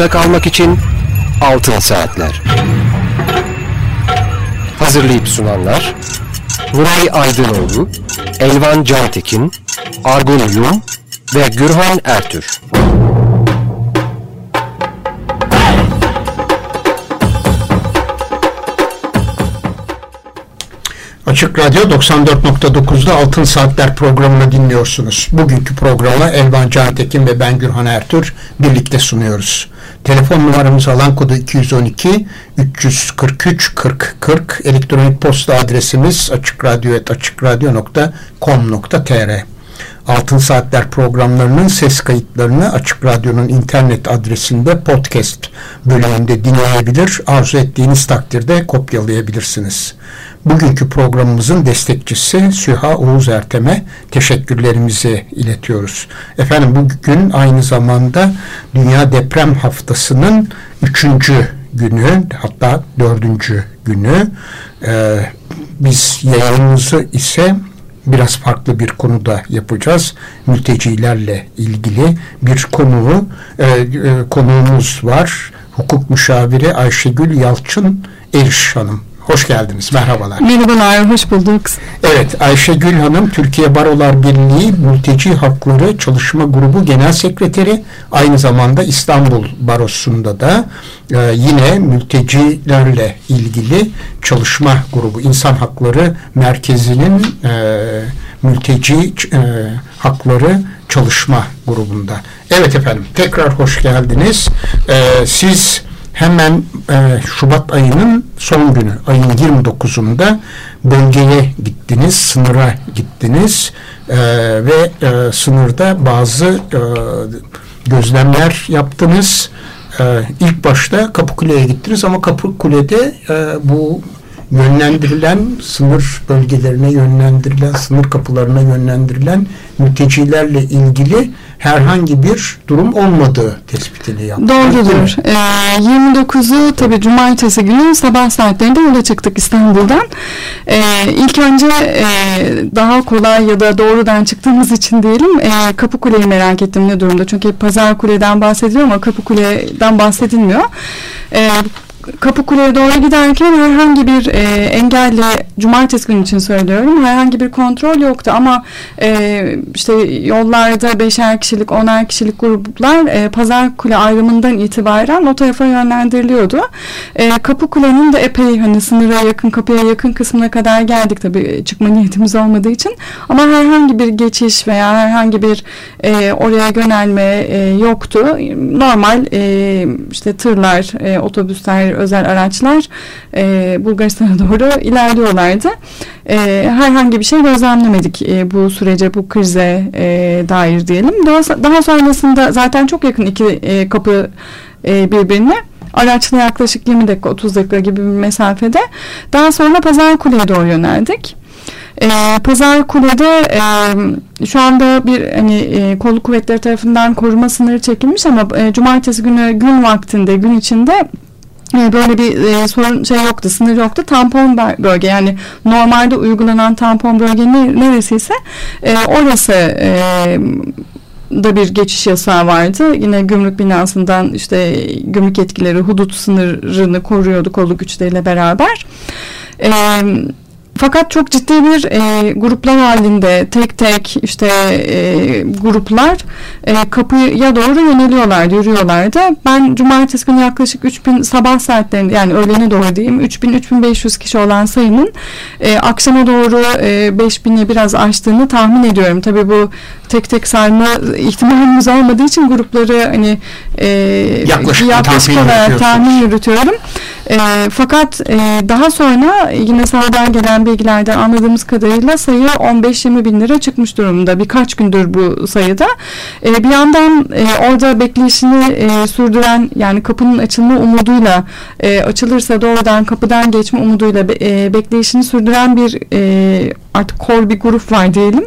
ayakta kalmak için Altın Saatler. Hazırlayıp sunanlar Nuray Aydınoğlu, Elvan Cantekin, Argun Yum ve Gürhan Ertür. Açık Radyo 94.9'da Altın Saatler programını dinliyorsunuz. Bugünkü programı Elvan Cantekin ve ben Gürhan Ertür birlikte sunuyoruz. Telefon numaramız alan kodu 212 343 40 40. Elektronik posta adresimiz açıkradyo@açıkradyo.com.tr. Altın Saatler programlarının ses kayıtlarını Açık Radyo'nun internet adresinde podcast bölümünde dinleyebilir, arzu ettiğiniz takdirde kopyalayabilirsiniz. Bugünkü programımızın destekçisi Süha Oğuz Ertem'e teşekkürlerimizi iletiyoruz. Efendim, bugün aynı zamanda Dünya Deprem Haftası'nın 3. günü, hatta 4. günü. Biz yayınımızı ise biraz farklı bir konuda yapacağız. Mültecilerle ilgili bir konuğumuz var. Hukuk müşaviri Ayşegül Yalçın Eriş Hanım. Hoş geldiniz. Merhabalar. Merhabalar, hoş bulduk. Evet, Ayşegül Hanım Türkiye Barolar Birliği Mülteci Hakları Çalışma Grubu Genel Sekreteri. Aynı zamanda İstanbul Barosu'nda da yine mültecilerle ilgili çalışma grubu, İnsan Hakları Merkezi'nin mülteci hakları çalışma grubunda. Evet efendim, tekrar hoş geldiniz. Siz hemen Şubat ayının son günü, ayın 29'unda bölgeye gittiniz, sınıra gittiniz ve sınırda bazı gözlemler yaptınız. İlk başta Kapıkule'ye gittiniz ama Kapıkule'de bu yönlendirilen, sınır bölgelerine yönlendirilen, sınır kapılarına yönlendirilen mültecilerle ilgili herhangi bir durum olmadığı tespitini yaptık. Doğrudur. 29'u tabii cumartesi günü sabah saatlerinde yola çıktık İstanbul'dan. İlk önce daha kolay ya da doğrudan çıktığımız için diyelim Kapıkule'yi merak ettim ne durumda. Çünkü Pazarkule'den bahsediliyor ama Kapıkule'den bahsedilmiyor. Kapıkule'ye doğru giderken herhangi bir engelle, cumartesi günü için söylüyorum, herhangi bir kontrol yoktu ama işte yollarda 5'er kişilik, 10'er kişilik gruplar Pazarkule ayrımından itibaren o tarafa yönlendiriliyordu. Kapıkule'nin de epey hani sınıra yakın, kapıya yakın kısmına kadar geldik, tabii çıkma niyetimiz olmadığı için, ama herhangi bir geçiş veya herhangi bir oraya yönelme yoktu. Normal işte tırlar, otobüsler, özel araçlar Bulgaristan'a doğru ilerliyorlardı. Herhangi bir şey gözlemlemedik bu sürece, bu krize dair diyelim. Daha sonrasında zaten çok yakın iki kapı birbirine. Araçla yaklaşık 20 dakika, 30 dakika gibi bir mesafede. Daha sonra Pazarkule'ye doğru yöneldik. Pazarkule'de şu anda bir hani kolluk kuvvetleri tarafından koruma sınırı çekilmiş ama cumartesi günü gün vaktinde, gün içinde böyle bir sorun yoktu, sınır yoktu. Tampon bölge, yani normalde uygulanan tampon bölge neresiyse orası da bir geçiş yasağı vardı. Yine gümrük binasından işte gümrük yetkileri hudut sınırını koruyordu kolluk güçleriyle beraber. Fakat çok ciddi bir gruplar halinde tek tek işte gruplar kapıya doğru yöneliyorlardı, yürüyorlardı. Ben cumartesi günü yaklaşık 3000 sabah saatlerinde, yani öğlene doğru diyeyim, 3000-3500 kişi olan sayının akşama doğru 5000'i biraz aştığını tahmin ediyorum. Tabii bu tek tek sayma ihtimalimiz olmadığı için grupları hani yaklaşık olarak tahmin yürütüyorum. Fakat daha sonra yine sahadan gelen bilgilerden anladığımız kadarıyla sayı 15-20 bin lira çıkmış durumda. Birkaç gündür bu sayıda. Bir yandan orada bekleyişini sürdüren, yani kapının açılma umuduyla, açılırsa doğrudan kapıdan geçme umuduyla bekleyişini sürdüren bir artık kor bir grup var diyelim.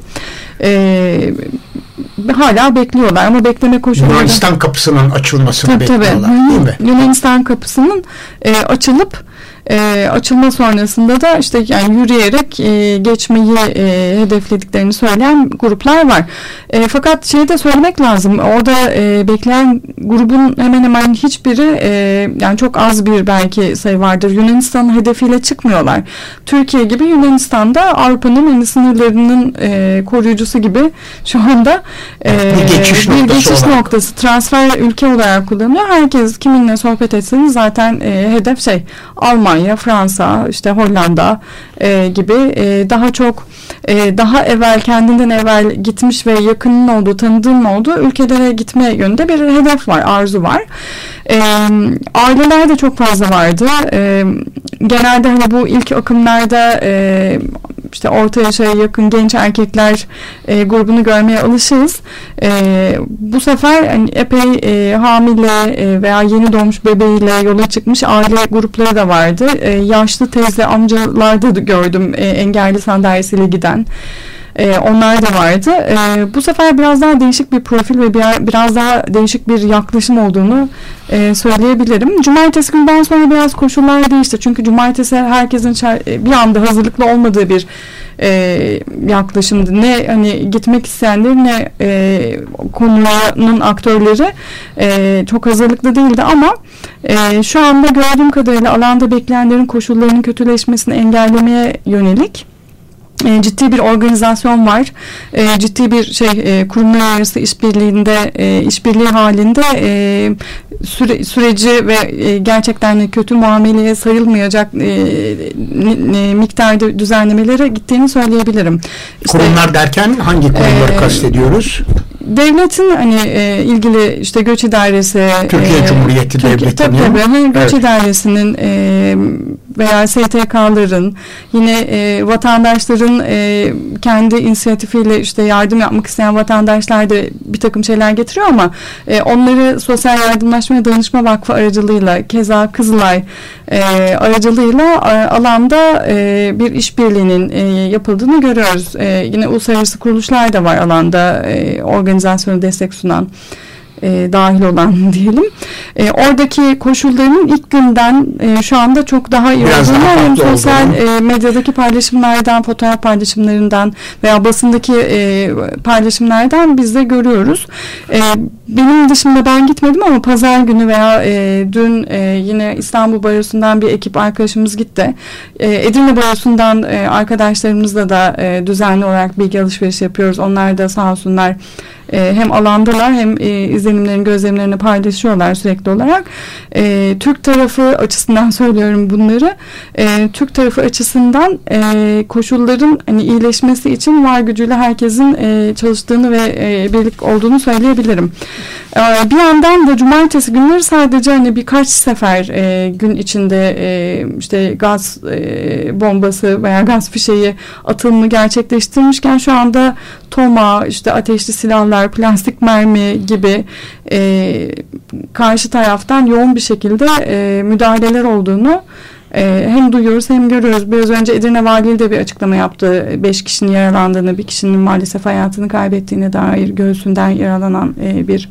Hala bekliyorlar ama bekleme koşulları... Yunanistan kapısının açılmasını bekliyorlar, değil mi? Yunanistan kapısının açılıp Açılma sonrasında da işte yani yürüyerek geçmeyi hedeflediklerini söyleyen gruplar var. Fakat şeyi de söylemek lazım. Orada bekleyen grubun hemen hemen hiçbiri yani çok az bir belki sayı vardır. Yunanistan'ın hedefiyle çıkmıyorlar. Türkiye gibi Yunanistan'da Avrupa'nın sınırlarının koruyucusu gibi şu anda bir geçiş noktası. Transfer ülke olarak kullanılıyor. Herkes kiminle sohbet etseniz zaten hedef Almanya, Fransa, işte Hollanda gibi daha çok daha evvel kendinden evvel gitmiş ve yakının olduğu, tanıdığın olduğu ülkelere gitme yönünde bir hedef var, arzu var. Aileler de çok fazla vardı. Genelde hani bu ilk akımlarda işte orta yaşa yakın genç erkekler grubunu görmeye alışığız. Bu sefer hani epey hamile veya yeni doğmuş bebeğiyle yola çıkmış aile grupları da vardı. Yaşlı teyze amcalarda da gördüm engelli sandalyesiyle giden. Onlar da vardı. Bu sefer biraz daha değişik bir profil ve biraz daha değişik bir yaklaşım olduğunu söyleyebilirim. Cumartesi günden sonra biraz koşullar değişti. Çünkü cumartesi herkesin bir anda hazırlıklı olmadığı bir yaklaşımdı. Ne hani gitmek isteyenler ne konunun aktörleri çok hazırlıklı değildi ama şu anda gördüğüm kadarıyla alanda bekleyenlerin koşullarının kötüleşmesini engellemeye yönelik ciddi bir organizasyon var. Ciddi bir kurumlar arası işbirliği halinde süreci ve gerçekten kötü muameleye sayılmayacak miktarda düzenlemelere gittiğini söyleyebilirim. Kurumlar derken hangi kurumları kastediyoruz? Devletin hani ilgili işte Göç İdaresi, Türkiye Cumhuriyeti Devleti'nin, tabii, Göç İdaresi'nin veya STK'ların, yine vatandaşların kendi inisiyatifiyle işte yardım yapmak isteyen vatandaşlar da bir takım şeyler getiriyor ama onları Sosyal Yardımlaşma ve Danışma Vakfı aracılığıyla, keza Kızılay aracılığıyla alanda bir işbirliğinin yapıldığını görüyoruz. Yine uluslararası kuruluşlar da var alanda organizasyona destek sunan, dahil olan diyelim. Oradaki koşulların ilk günden şu anda çok daha iyi olduğunu hem sosyal medyadaki paylaşımlardan, fotoğraf paylaşımlarından veya basındaki paylaşımlardan biz de görüyoruz. Benim dışında ben gitmedim ama pazar günü veya dün yine İstanbul Barosu'ndan bir ekip arkadaşımız gitti. Edirne Barosu'ndan arkadaşlarımızla da düzenli olarak bilgi alışverişi yapıyoruz. Onlar da sağ olsunlar hem alandalar hem izlenimlerini, gözlemlerini paylaşıyorlar sürekli olarak. Türk tarafı açısından söylüyorum bunları. Türk tarafı açısından koşulların hani iyileşmesi için var gücüyle herkesin çalıştığını ve birlik olduğunu söyleyebilirim. Bir yandan da cumartesi günleri sadece hani birkaç sefer gün içinde işte gaz bombası veya gaz fişeği atılımı gerçekleştirmişken şu anda toma, işte ateşli silahlar, plastik mermi gibi karşı taraftan yoğun bir şekilde müdahaleler olduğunu hem duyuyoruz hem görüyoruz. Biraz önce Edirne Valiliği de bir açıklama yaptı. 5 kişinin yaralandığını, bir kişinin maalesef hayatını kaybettiğine dair göğsünden yaralanan bir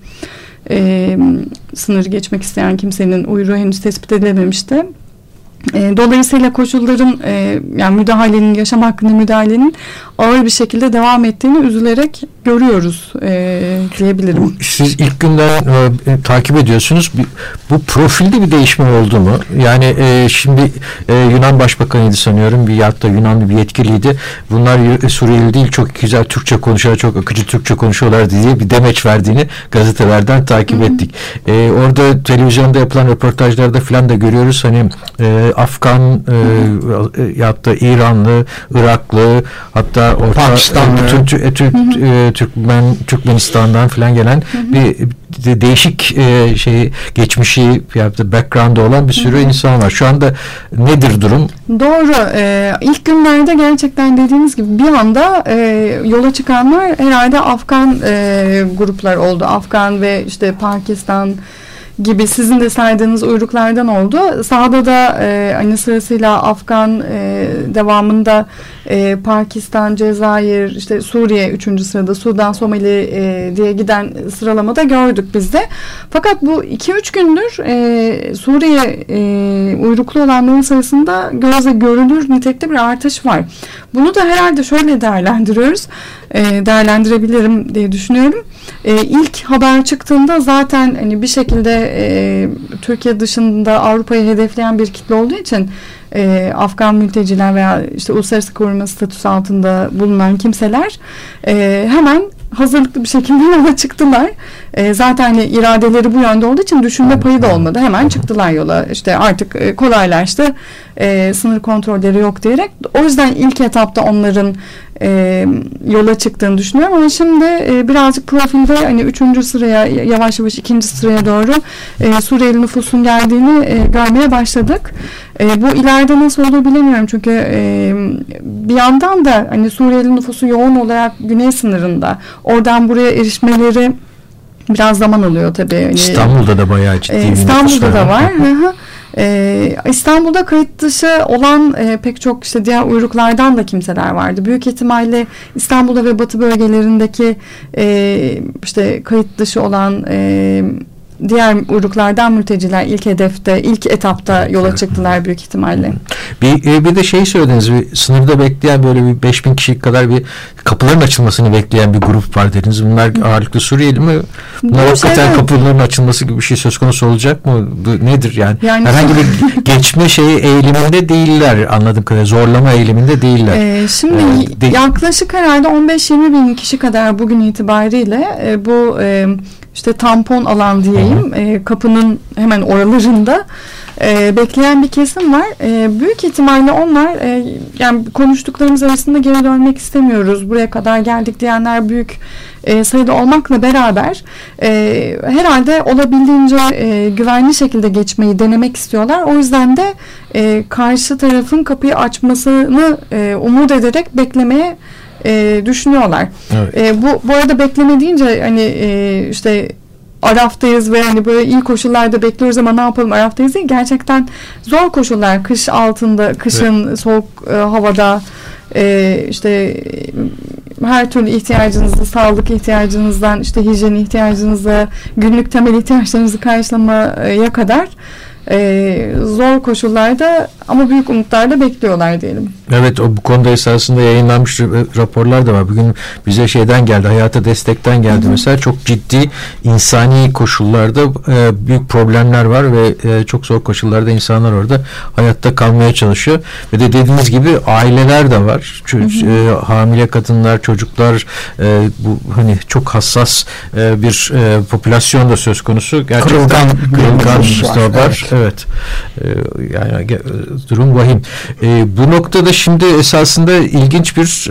sınır geçmek isteyen kimsenin uyruğu henüz tespit edilememişti. Dolayısıyla koşulların yani müdahalenin, yaşam hakkında müdahalenin ağır bir şekilde devam ettiğini üzülerek görüyoruz diyebilirim. Siz ilk günden takip ediyorsunuz. Bu profilde bir değişme oldu mu? Yani şimdi Yunan Başbakanıydı sanıyorum. Bir hatta Yunanlı bir yetkiliydi. Bunlar Suriyeli değil, çok güzel Türkçe konuşuyorlar, çok akıcı Türkçe konuşuyorlar diye bir demeç verdiğini gazetelerden takip ettik. Orada televizyonda yapılan röportajlarda falan da görüyoruz. Hani Afgan ya da İranlı, Iraklı, hatta Pakistanlı, Türkmenistan'dan falan gelen bir değişik geçmişi ya da background'da olan bir sürü insan var. Şu anda nedir durum? Doğru. İlk günlerde gerçekten dediğiniz gibi bir anda yola çıkanlar herhalde Afgan gruplar oldu. Afgan ve işte Pakistan, gibi sizin de saydığınız uyruklardan oldu. Sahada da hani sırasıyla Afgan, devamında Pakistan, Cezayir, işte Suriye 3. sırada, Sudan, Somali diye giden sıralamada gördük biz de. Fakat bu 2-3 gündür Suriye uyruklu olanların sayısında gözle görülür nitelikte bir artış var. Bunu da herhalde şöyle değerlendirebilirim diye düşünüyorum. İlk haber çıktığında zaten hani bir şekilde Türkiye dışında Avrupa'yı hedefleyen bir kitle olduğu için Afgan mülteciler veya işte uluslararası koruma statüsü altında bulunan kimseler hemen hazırlıklı bir şekilde yola çıktılar. Zaten hani iradeleri bu yönde olduğu için düşünme payı da olmadı. Hemen çıktılar yola. İşte artık kolaylaştı. Sınır kontrolleri yok diyerek. O yüzden ilk etapta onların yola çıktığını düşünüyorum. Ama şimdi birazcık profilde hani 3. sıraya, yavaş yavaş 2. sıraya doğru Suriyeli nüfusun geldiğini görmeye başladık. Bu ileride nasıl olur bilemiyorum. Çünkü bir yandan da hani Suriyeli nüfusu yoğun olarak güney sınırında. Oradan buraya erişmeleri biraz zaman alıyor tabii. Yani, İstanbul'da da bayağı ciddi bir İstanbul'da da var. İstanbul'da kayıt dışı olan pek çok işte diğer uyruklardan da kimseler vardı. Büyük ihtimalle İstanbul'da ve Batı bölgelerindeki işte kayıt dışı olan diğer uyruklardan mülteciler ilk hedefte, ilk etapta yola çıktılar büyük ihtimalle. Bir de şey söylediniz, bir sınırda bekleyen böyle bir 5000 kişi kadar bir kapıların açılmasını bekleyen bir grup var dediniz. Bunlar ağırlıklı Suriyeli mi? Bunlar hakikaten kapıların açılması gibi bir şey söz konusu olacak mı? Nedir yani? Herhangi bir geçme eğiliminde değiller anladığım kadarıyla. Zorlama eğiliminde değiller. Şimdi yaklaşık herhalde 15-20 bin kişi kadar bugün itibariyle bu işte tampon alan diyeyim, kapının hemen oralarında bekleyen bir kesim var. Büyük ihtimalle onlar yani konuştuklarımız arasında geri dönmek istemiyoruz, buraya kadar geldik diyenler büyük sayıda olmakla beraber herhalde olabildiğince güvenli şekilde geçmeyi denemek istiyorlar. O yüzden de karşı tarafın kapıyı açmasını umut ederek beklemeye düşünüyorlar. Evet. Bu arada bekleme deyince hani işte Araf'tayız ve hani böyle iyi koşullarda bekliyoruz ama ne yapalım Araf'tayız değil. Gerçekten zor koşullar. Kış altında, kışın evet. Soğuk havada işte her türlü ihtiyacınızı, sağlık ihtiyacınızdan işte hijyen ihtiyacınızı, günlük temel ihtiyaçlarınızı karşılamaya kadar zor koşullarda ama büyük umutlarla bekliyorlar diyelim. Evet, bu konuda esasında yayınlanmış raporlar da var. Bugün bize şeyden geldi, Hayata Destek'ten geldi. Mesela çok ciddi insani koşullarda büyük problemler var ve çok zor koşullarda insanlar orada hayatta kalmaya çalışıyor. Ve de dediğiniz gibi aileler de var. Hamile kadınlar, çocuklar, bu hani çok hassas bir popülasyon da söz konusu. Gerçekten kırılgan var. Evet. Yani durum vahim. Bu noktada şimdi esasında ilginç bir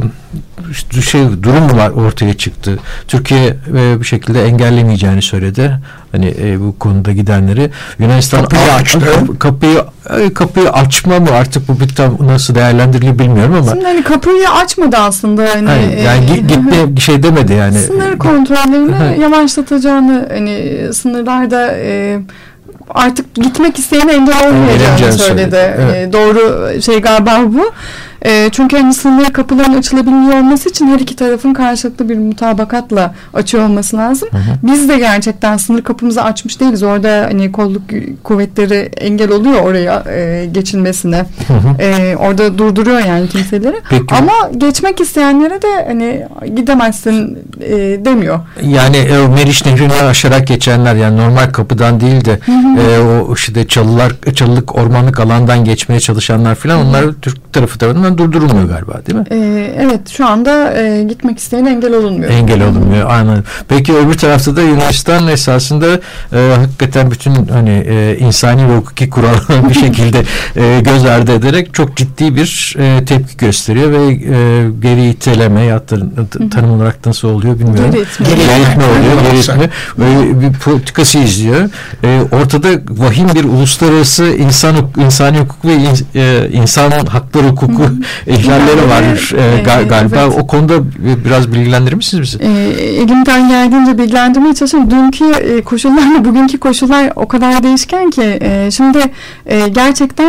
durum var ortaya çıktı. Türkiye bir şekilde engellemeyeceğini söyledi. Hani bu konuda gidenleri. Yunanistan kapıyı açtı. Kapıyı açma mı artık bu bir tam nasıl değerlendirilir bilmiyorum ama. Şimdi hani kapıyı açmadı aslında. Yani gitme şey demedi yani. Sınır kontrollerini yavaşlatacağını hani sınırlarda artık gitmek isteyene engel olmayacağını söyledi. Evet. Doğru şey galiba bu. Çünkü hani sınır kapıların açılabiliyor olması için her iki tarafın karşılıklı bir mutabakatla açıyor olması lazım. Hı hı. Biz de gerçekten sınır kapımızı açmış değiliz. Orada hani kolluk kuvvetleri engel oluyor oraya geçilmesine. Hı hı. Orada durduruyor yani kimseleri. Peki. Ama geçmek isteyenlere de hani gidemezsin demiyor. Yani Meriç Nehri'ni aşarak geçenler yani normal kapıdan değil de o işte çalılık ormanlık alandan geçmeye çalışanlar falan onlar Türk tarafı tarafından durdurulmuyor galiba değil mi? Evet şu anda gitmek isteyene engel olunmuyor. Engel olunmuyor anladım. Peki öbür tarafta da Yunanistan esasında hakikaten bütün hani insani ve hukuki kuralları bir şekilde göz ardı ederek çok ciddi bir tepki gösteriyor ve geri iteleme ya tanım olarak nasıl oluyor bilmiyorum. Geri itme oluyor. Geri itme. Böyle bir politikası izliyor. Ortada vahim bir uluslararası insani hukuk ve insan hakları hukuku ihlalleri var galiba. Evet. O konuda biraz bilgilendirir misiniz bizi? Elimden geldiğince bilgilendirmeye çalışıyorum. Dünkü koşullarla bugünkü koşullar o kadar değişken ki şimdi gerçekten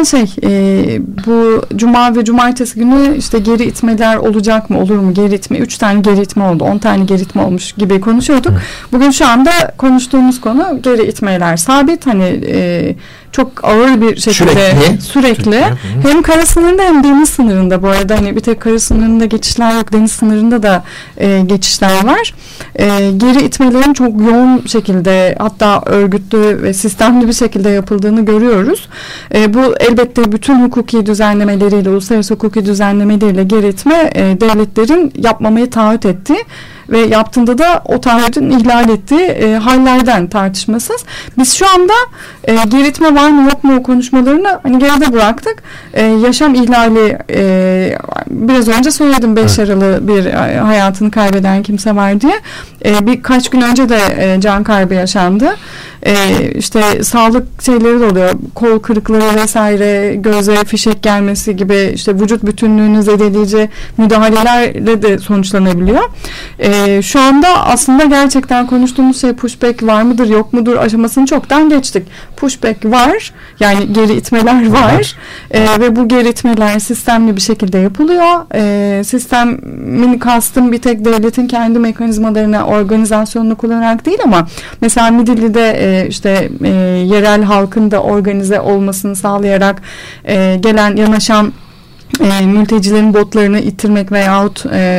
bu cuma ve cumartesi günü işte geri itmeler olacak mı, olur mu geri itme? 3 tane geri itme oldu, 10 tane geri itme olmuş gibi konuşuyorduk. Bugün şu anda konuştuğumuz konu geri itmeler sabit. Hani çok ağır bir şekilde sürekli. Hem kara sınırında hem deniz sınırında, bu arada hani bir tek kara sınırında geçişler yok, deniz sınırında da geçişler var. Geri itmelerin çok yoğun şekilde, hatta örgütlü ve sistemli bir şekilde yapıldığını görüyoruz. Bu elbette bütün hukuki düzenlemeleriyle, uluslararası hukuki düzenlemeleriyle geri itme devletlerin yapmamayı taahhüt ettiği ve yaptığında da o taahhütün ihlal ettiği hallerden tartışmasız. Biz şu anda geri itme var mı yok mu konuşmalarını hani geride bıraktık. Yaşam ihlali, biraz önce söyledim, 5 yaralı bir hayatını kaybeden kimse var diye. Birkaç gün önce de can kaybı yaşandı. İşte sağlık şeyleri de oluyor. Kol kırıkları vesaire, göze fişek gelmesi gibi, işte vücut bütünlüğünü zedeleyici müdahalelerle de sonuçlanabiliyor. Şu anda aslında gerçekten konuştuğumuz şey pushback var mıdır yok mudur aşamasını çoktan geçtik. Pushback var, yani geri itmeler var ve bu geri itmeler sistemli bir şekilde yapılıyor. Sistemin kastım bir tek devletin kendi mekanizmalarını, organizasyonunu kullanarak değil, ama mesela Midilli'de yerel halkın da organize olmasını sağlayarak yanaşan mültecilerin botlarını ittirmek veyahut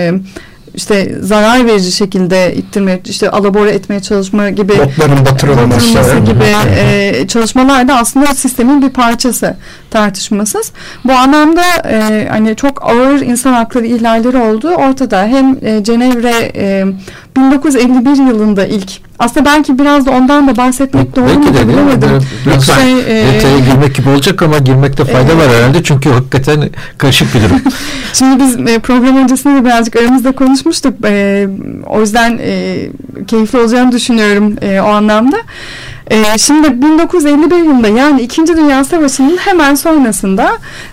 zarar verici şekilde ittirmek, alabora etmeye çalışma gibi, botların batırılması gibi çalışmalar da aslında sistemin bir parçası, tartışmasız. Bu anlamda hani çok ağır insan hakları ihlalleri olduğu ortada. Hem Cenevre 1951 yılında ilk, aslında belki biraz da ondan da bahsetmek doğru mu bilemedim. Detaya girmek gibi olacak ama girmekte fayda var herhalde, çünkü hakikaten karışık bir durum. Şimdi biz program öncesinde de birazcık aramızda konuşmuştuk. O yüzden keyifli olacağını düşünüyorum o anlamda. Şimdi 1951 yılında, yani 2. Dünya Savaşı'nın hemen sonrasında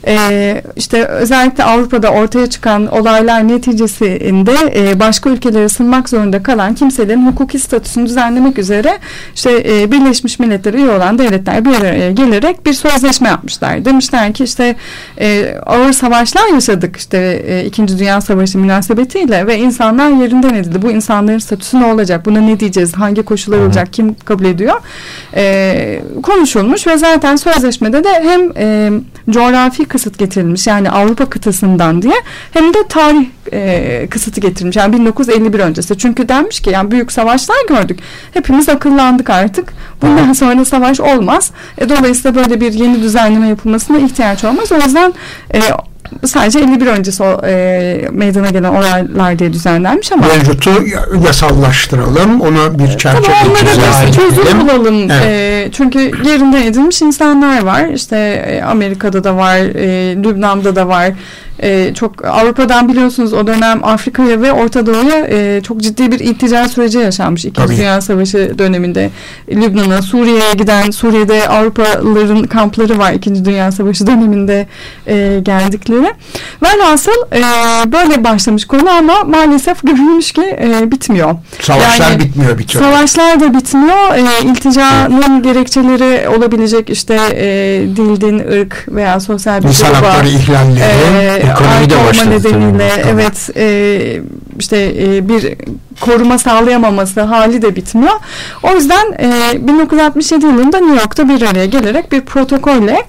özellikle Avrupa'da ortaya çıkan olaylar neticesinde başka ülkelere sığınmak zorunda kalan kimselerin hukuki statüsünü düzenlemek üzere Birleşmiş Milletler'e üye olan devletler bir araya gelerek bir sözleşme yapmışlar. Demişler ki ağır savaşlar yaşadık 2. Dünya Savaşı münasebetiyle ve insanlar yerinden edildi. Bu insanların statüsü ne olacak? Buna ne diyeceğiz? Hangi koşullar olacak? Kim kabul ediyor? Konuşulmuş ve zaten sözleşmede de hem coğrafi kısıt getirilmiş, yani Avrupa kıtasından diye, hem de tarih kısıtı getirilmiş, yani 1951 öncesi. Çünkü denmiş ki yani büyük savaşlar gördük. Hepimiz akıllandık artık. Bundan sonra savaş olmaz. Dolayısıyla böyle bir yeni düzenleme yapılmasına ihtiyaç olmaz. O yüzden sadece 51 öncesi meydana gelen olaylar diye düzenlenmiş ama mevcutu yasallaştıralım, ona bir çerçeve çözüm bulalım. Evet. Çünkü yerinden edilmiş insanlar var. Amerika'da da var, Lübnan'da da var. Çok Avrupa'dan biliyorsunuz o dönem Afrika'ya ve Orta Doğu'ya çok ciddi bir iltica süreci yaşanmış 2. Dünya Savaşı döneminde. Lübnan'a, Suriye'ye giden, Suriye'de Avrupalıların kampları var 2. Dünya Savaşı döneminde geldikleri. Velhasıl böyle başlamış konu ama maalesef görülmüş ki bitmiyor. Savaşlar bitmiyor bir türlü. Savaşlar da bitmiyor. İlticanın gerekçeleri olabilecek dil, din, ırk veya sosyal bir İnsan hakları ihlalleri, ait olma nedeniyle bir koruma sağlayamaması hali de bitmiyor. O yüzden 1967 yılında New York'ta bir araya gelerek bir protokolle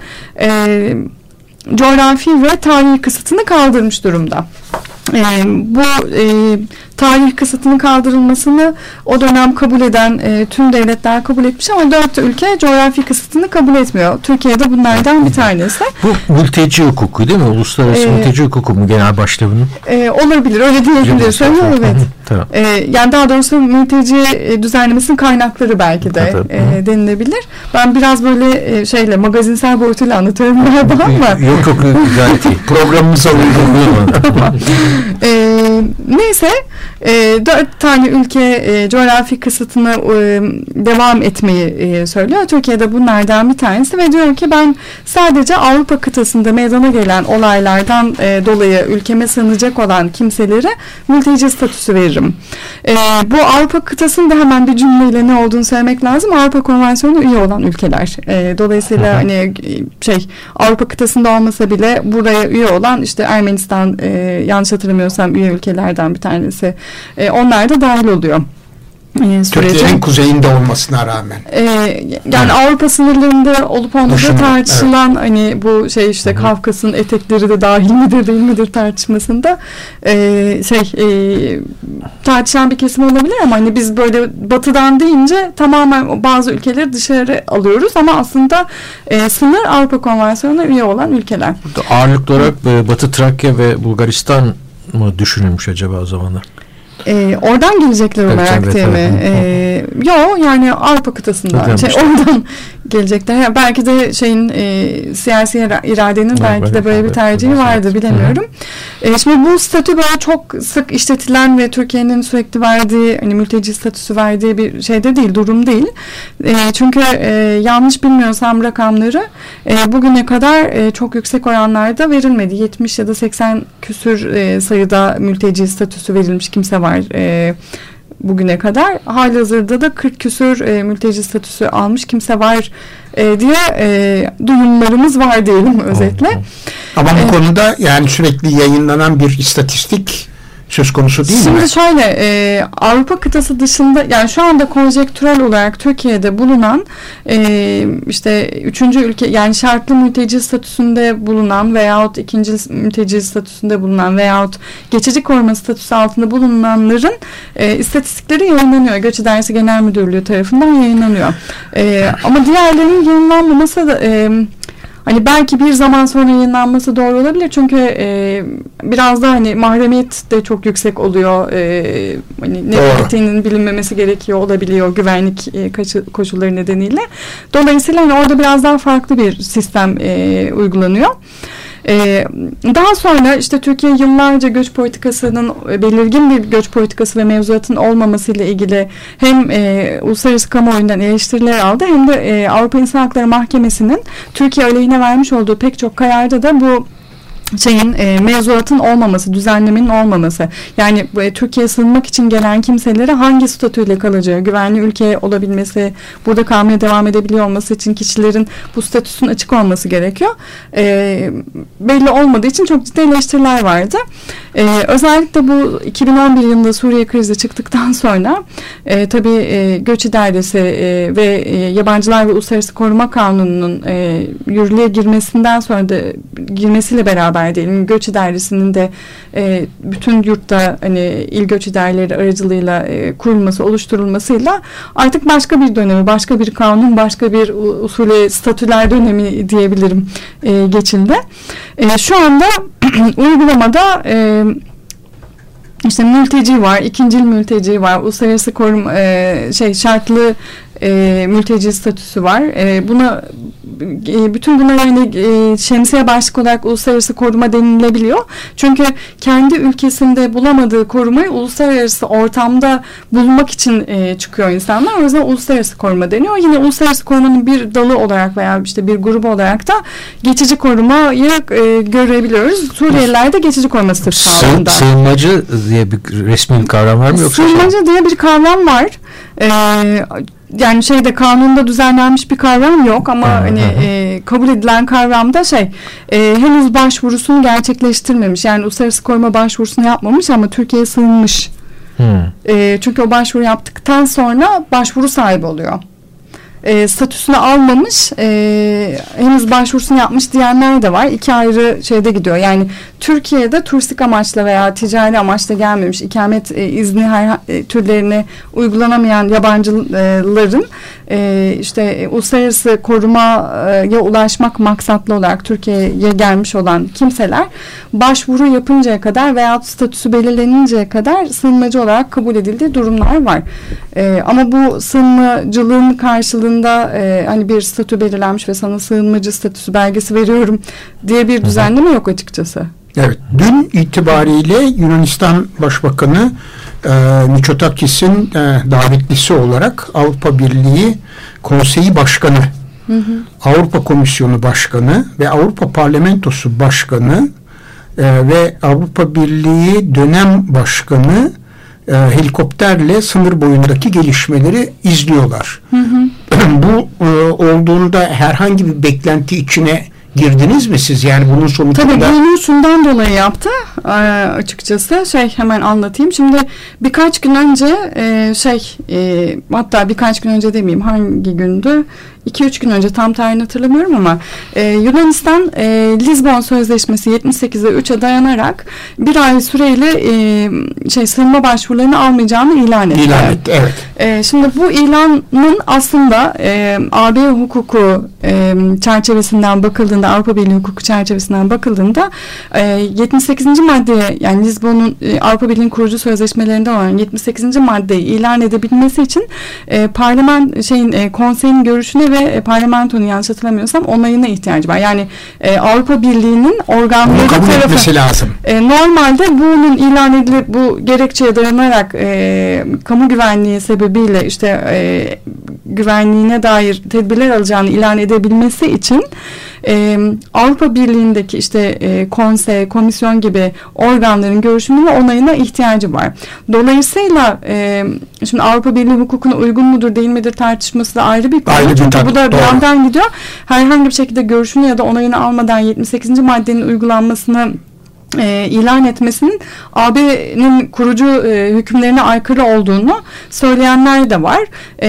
coğrafi ve tarihi kısıtını kaldırmış durumda. Bu tarih kısıtının kaldırılmasını o dönem kabul eden tüm devletler kabul etmiş ama 4 ülke coğrafi kısıtını kabul etmiyor. Türkiye'de bunlardan bir tanesi. Bu mülteci hukuku değil mi? Uluslararası mülteci hukuku mu genel başlığı bunun? Olabilir. Öyle diyebiliriz. Evet. Tamam. Yani daha doğrusu mülteci düzenlemesinin kaynakları belki de denilebilir. Ben biraz böyle magazinsel boyutuyla anlatıyorum galiba ama. Yok gayet iyi. Programımıza uygun. Neyse 4 tane ülke coğrafi kısıtını devam etmeyi söylüyor. Türkiye'de bunlardan bir tanesi ve diyor ki ben sadece Avrupa kıtasında meydana gelen olaylardan dolayı ülkeme sığınacak olan kimselere mülteci statüsü veririm. Bu Avrupa kıtasında hemen bir cümleyle ne olduğunu söylemek lazım. Avrupa Konvansiyonu'na üye olan ülkeler. Dolayısıyla hani Avrupa kıtasında olmasa bile buraya üye olan işte Ermenistan yanlış hatırlamıyorsam üye ülkelerden bir tanesi. Onlar da dahil oluyor. Türkiye'nin kuzeyinde olmasına rağmen. Yani Avrupa sınırlarında olup olmadığı tartışılan hani bu işte Kafkas'ın etekleri de dahil midir değil midir tartışmasında tartışılan bir kesim olabilir ama hani biz böyle batıdan deyince tamamen bazı ülkeleri dışarı alıyoruz ama aslında sınır Avrupa Konvansiyonu'na üye olan ülkeler. Burada ağırlıklı olarak Batı Trakya ve Bulgaristan mı düşünülmüş acaba o zamanlar? Oradan gelecekler olarak değil mi? Yok yani Avrupa kıtasından oradan gelecekler. Yani belki de siyasi iradenin belki de böyle bir tercihi vardı bilemiyorum. Şimdi bu statü böyle çok sık işletilen ve Türkiye'nin sürekli verdiği hani mülteci statüsü verdiği bir şeyde değil, durum değil. Çünkü yanlış bilmiyorsam rakamları bugüne kadar çok yüksek oranlarda verilmedi. 70 ya da 80 küsür sayıda mülteci statüsü verilmiş kimse var bugüne kadar. Halihazırda da 40 küsür mülteci statüsü almış kimse var diye duyumlarımız var diyelim özetle. Ama bu konuda yani sürekli yayınlanan bir istatistik söz konusu değil mi? Şimdi şöyle Avrupa kıtası dışında yani şu anda konjektürel olarak Türkiye'de bulunan işte 3. ülke yani şartlı mülteci statüsünde bulunan veyahut 2. mülteci statüsünde bulunan veyahut geçici koruma statüsü altında bulunanların istatistikleri yayınlanıyor. Göç İdaresi Genel Müdürlüğü tarafından yayınlanıyor. Ama diğerlerinin yayınlanmaması da hani belki bir zaman sonra yayınlanması doğru olabilir çünkü biraz da hani mahremiyet de çok yüksek oluyor. Hani ne gerektiğinin bilinmemesi gerekiyor olabiliyor güvenlik koşulları nedeniyle. Dolayısıyla hani orada biraz daha farklı bir sistem uygulanıyor. Daha sonra işte Türkiye yıllarca göç politikasının belirgin bir göç politikası ve mevzuatın olmamasıyla ilgili hem uluslararası kamuoyundan eleştiriler aldı hem de Avrupa İnsan Hakları Mahkemesi'nin Türkiye aleyhine vermiş olduğu pek çok kararda da bu mevzuatın olmaması, düzenlemenin olmaması. Yani Türkiye'ye sığınmak için gelen kimselere hangi statüyle kalacağı, güvenli ülke olabilmesi, burada kalmaya devam edebiliyor olması için kişilerin bu statüsün açık olması gerekiyor. Belli olmadığı için çok ciddi eleştiriler vardı. Özellikle bu 2011 yılında Suriye krizi çıktıktan sonra tabii Göç İdaresi ve Yabancılar ve Uluslararası Koruma Kanunu'nun yürürlüğe girmesinden sonra da girmesiyle beraber diyelim Göç İdaresi'nin de bütün yurtta hani il göç idareleri aracılığıyla kurulması, oluşturulmasıyla artık başka bir dönemi, başka bir kanun, başka bir usulü statüler dönemi diyebilirim geçildi. Şu anda uygulamada işte mülteci var, ikincil mülteci var, uluslararası koruma şartlı mülteci statüsü var. Buna bütün bunlar yani şemsiye başlık olarak uluslararası koruma denilebiliyor. Çünkü kendi ülkesinde bulamadığı korumayı uluslararası ortamda bulmak için çıkıyor insanlar. O yüzden uluslararası koruma deniyor. Yine uluslararası korumanın bir dalı olarak veya işte bir grubu olarak da geçici korumayı görebiliyoruz. Suriyeliler de geçici koruma statüsü altında. Sığınmacı diye bir resmi bir kavram var mı yoksa? Sığınmacı diye bir kavram var. Yani kanunda düzenlenmiş bir kavram yok ama kabul edilen kavram da henüz başvurusunu gerçekleştirmemiş. Yani uluslararası koruma başvurusunu yapmamış ama Türkiye'ye sığınmış. Çünkü o başvuru yaptıktan sonra başvuru sahibi oluyor. Statüsünü almamış, henüz başvurusunu yapmış diyenler de var. İki ayrı şeyde gidiyor. Yani Türkiye'de turistik amaçla veya ticari amaçla gelmemiş, ikamet izni türlerine uygulanamayan yabancıların işte uluslararası korumaya ulaşmak maksatlı olarak Türkiye'ye gelmiş olan kimseler başvuru yapıncaya kadar veya statüsü belirleninceye kadar sığınmacı olarak kabul edildiği durumlar var. Ama bu sığınmacılığın karşılığında hani bir statü belirlenmiş ve sana sığınmacı statüsü belgesi veriyorum diye bir düzenleme yok açıkçası. Evet, dün itibariyle Yunanistan Başbakanı Mitsotakis'in davetlisi olarak Avrupa Birliği Konseyi Başkanı, Avrupa Komisyonu Başkanı ve Avrupa Parlamentosu Başkanı ve Avrupa Birliği Dönem Başkanı helikopterle sınır boyundaki gelişmeleri izliyorlar. Bu olduğunda herhangi bir beklenti içine girdiniz mi siz? Yani bunun sonucunda... Tabii bunu şundan dolayı yaptı açıkçası. Hemen anlatayım. Şimdi birkaç gün önce hatta birkaç gün önce demeyeyim, hangi gündü? 2-3 gün önce, tam tarihini hatırlamıyorum ama Yunanistan Lizbon Sözleşmesi 78'e 3'e dayanarak bir ay süreyle sığınma başvurularını almayacağını ilan etti. Evet. Şimdi bu ilanın aslında AB hukuku çerçevesinden bakıldığında, Avrupa Birliği hukuku çerçevesinden bakıldığında 78. maddeye, yani Lizbon'un Avrupa Birliği'nin kurucu sözleşmelerinden olan 78. maddeyi ilan edebilmesi için konseyin görüşüne ve parlamentonun, yanlış hatırlamıyorsam, onayına ihtiyacı var. Yani Avrupa Birliği'nin organları kabul etmesi lazım. Normalde bunun ilan edilip bu gerekçeye dayanarak kamu güvenliği sebebiyle güvenliğine dair tedbirler alacağını ilan edebilmesi için Avrupa Birliği'ndeki konsey, komisyon gibi organların görüşümü ve onayına ihtiyacı var. Dolayısıyla şimdi Avrupa Birliği hukukuna uygun mudur değil midir tartışması da ayrı bir konu. Çünkü bu da bir yandan gidiyor. Herhangi bir şekilde görüşünü ya da onayını almadan 78. maddenin uygulanmasını ilan etmesinin AB'nin kurucu hükümlerine aykırı olduğunu söyleyenler de var.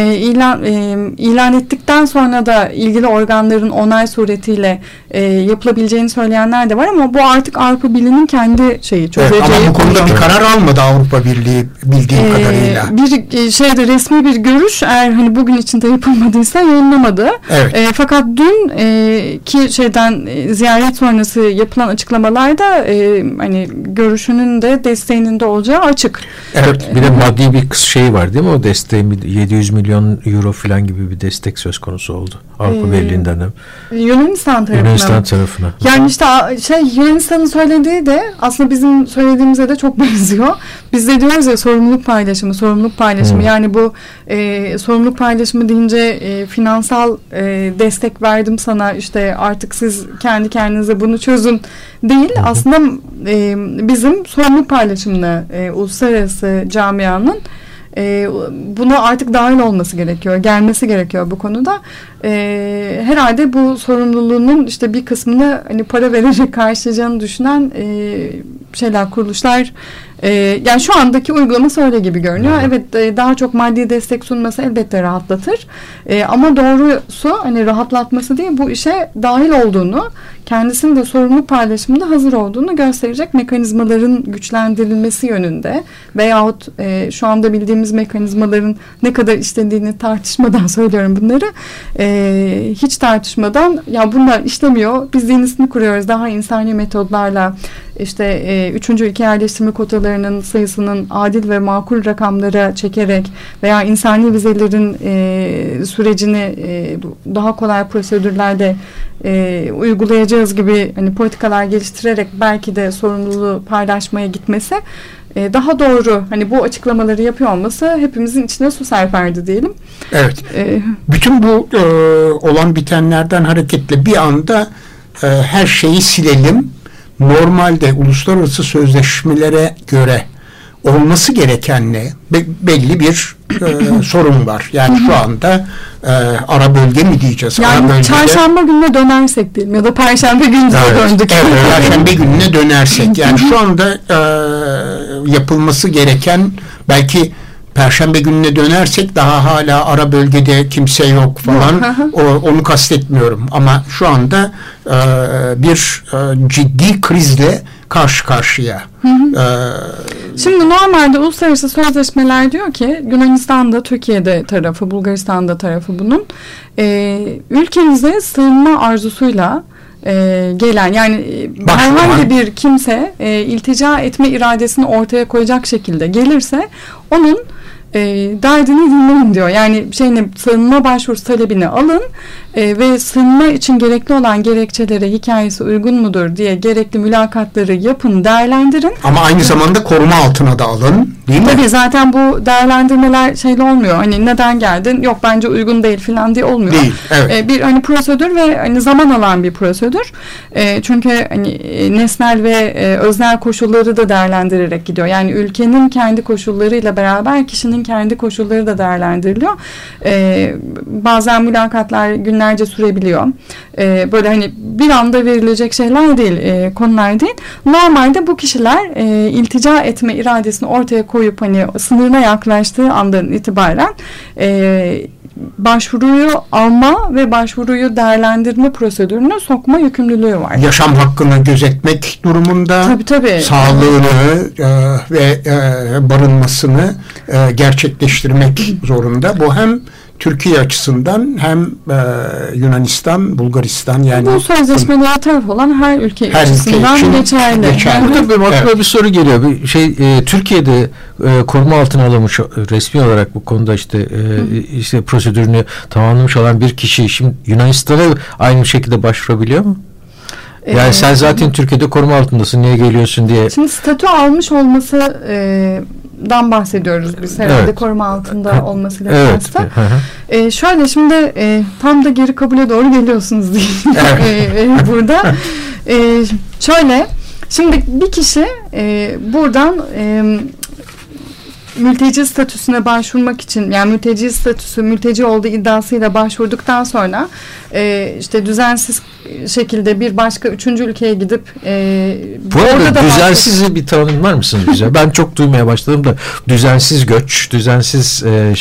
İlan ettikten sonra da ilgili organların onay suretiyle yapılabileceğini söyleyenler de var ama bu artık Avrupa Birliği'nin kendi çözeceği. Evet, ama bu konuda bir karar almadı Avrupa Birliği bildiğim kadarıyla. Bir resmi bir görüş, eğer bugün içinde yapılmadıysa, yayınlamadı. Evet. Fakat dün ki ziyaret sonrası yapılan açıklamalarda görüşünün de desteğinin de olacağı açık. Evet. Bir de maddi bir şey var değil mi? O desteğin 700 milyon euro falan gibi bir destek söz konusu oldu. Avrupa Birliği'nden. Yunanistan tarafına. Yani Yunanistan'ın söylediği de aslında bizim söylediğimize de çok benziyor. Biz de diyoruz ya, sorumluluk paylaşımı. Yani bu sorumluluk paylaşımı deyince finansal destek verdim sana, artık siz kendi kendinize bunu çözün değil. Aslında bizim sorumluluk paylaşımına uluslararası camianın buna artık dahil olması gerekiyor, gelmesi gerekiyor bu konuda. Herhalde bu sorumluluğunun bir kısmını para vererek karşılayacağını düşünen kuruluşlar, yani şu andaki uygulaması öyle gibi görünüyor. Evet, daha çok maddi destek sunması elbette rahatlatır. Ama doğrusu rahatlatması değil, bu işe dahil olduğunu, kendisinin de sorumluluk paylaşımında hazır olduğunu gösterecek mekanizmaların güçlendirilmesi yönünde veyahut şu anda bildiğimiz mekanizmaların ne kadar işlediğini tartışmadan söylüyorum bunları. Hiç tartışmadan, ya bunlar işlemiyor, biz yenisini kuruyoruz daha insani metodlarla, üçüncü ülke yerleştirme kotalarının sayısının adil ve makul rakamlara çekerek veya insani vizelerin sürecini daha kolay prosedürlerde uygulayacağız gibi politikalar geliştirerek belki de sorumluluğu paylaşmaya gitmesi daha doğru. Bu açıklamaları yapıyor olması hepimizin içine su serperdi diyelim. Evet. Bütün bu olan bitenlerden hareketle bir anda her şeyi silelim. Normalde uluslararası sözleşmelere göre olması gereken ne? Belli bir sorun var. Yani şu anda ara bölge mi diyeceğiz? Yani çarşamba gününe dönersek diyelim ya da perşembe gününe döndük. Evet, perşembe gününe dönersek. Yani şu anda yapılması gereken, belki perşembe gününe dönersek daha hala ara bölgede kimse yok falan. Onu kastetmiyorum. Ama şu anda bir ciddi krizle karşı karşıya. Şimdi normalde uluslararası sözleşmeler diyor ki Yunanistan'da, Türkiye'de tarafı, Bulgaristan'da tarafı bunun ülkenize sığınma arzusuyla gelen, yani herhangi bir kimse iltica etme iradesini ortaya koyacak şekilde gelirse onun derdini dinleyin diyor. Yani sığınma başvurusu talebini alın ve sığınma için gerekli olan gerekçelere hikayesi uygun mudur diye gerekli mülakatları yapın, değerlendirin. Ama aynı zamanda koruma altına da alın, değil mi? Tabii zaten bu değerlendirmeler şeyle olmuyor. Hani neden geldin? Yok bence uygun değil falan diye olmuyor. Değil, evet. Bir hani prosedür ve hani zaman alan bir prosedür. Çünkü hani nesnel ve öznel koşulları da değerlendirerek gidiyor. Yani ülkenin kendi koşullarıyla beraber kişinin kendi koşulları da değerlendiriliyor. Bazen mülakatlar günlerce sürebiliyor. Böyle hani bir anda verilecek şeyler değil, konular değil. Normalde bu kişiler iltica etme iradesini ortaya koyup hani sınırına yaklaştığı andan itibaren başvuruyu alma ve başvuruyu değerlendirme prosedürüne sokma yükümlülüğü var. Yaşam hakkını gözetmek durumunda, tabii. Sağlığını ve barınmasını gerçekleştirmek zorunda. Bu hem Türkiye açısından hem Yunanistan, Bulgaristan, yani bu sözleşmelere taraf olan her ülke açısından geçerli. Burada benim aklıma bir soru geliyor. Türkiye'de koruma altına alınmış resmi olarak bu konuda işte prosedürünü tamamlamış olan bir kişi şimdi Yunanistan'a aynı şekilde başvurabiliyor mu? Yani sen zaten Türkiye'de koruma altındasın, niye geliyorsun diye. Şimdi statü almış olması dan bahsediyoruz biz herhalde, evet. Koruma altında olmasıyla kastı. Evet. Şöyle şimdi tam da geri kabule doğru geliyorsunuz değil evet. Burada. Şöyle şimdi bir kişi buradan mülteci statüsüne başvurmak için, yani mülteci olduğu iddiasıyla başvurduktan sonra işte düzensiz şekilde bir başka 3. ülkeye gidip bu arada düzensiz bir tanım var mısınız bize? Ben çok duymaya başladım da düzensiz göç, düzensiz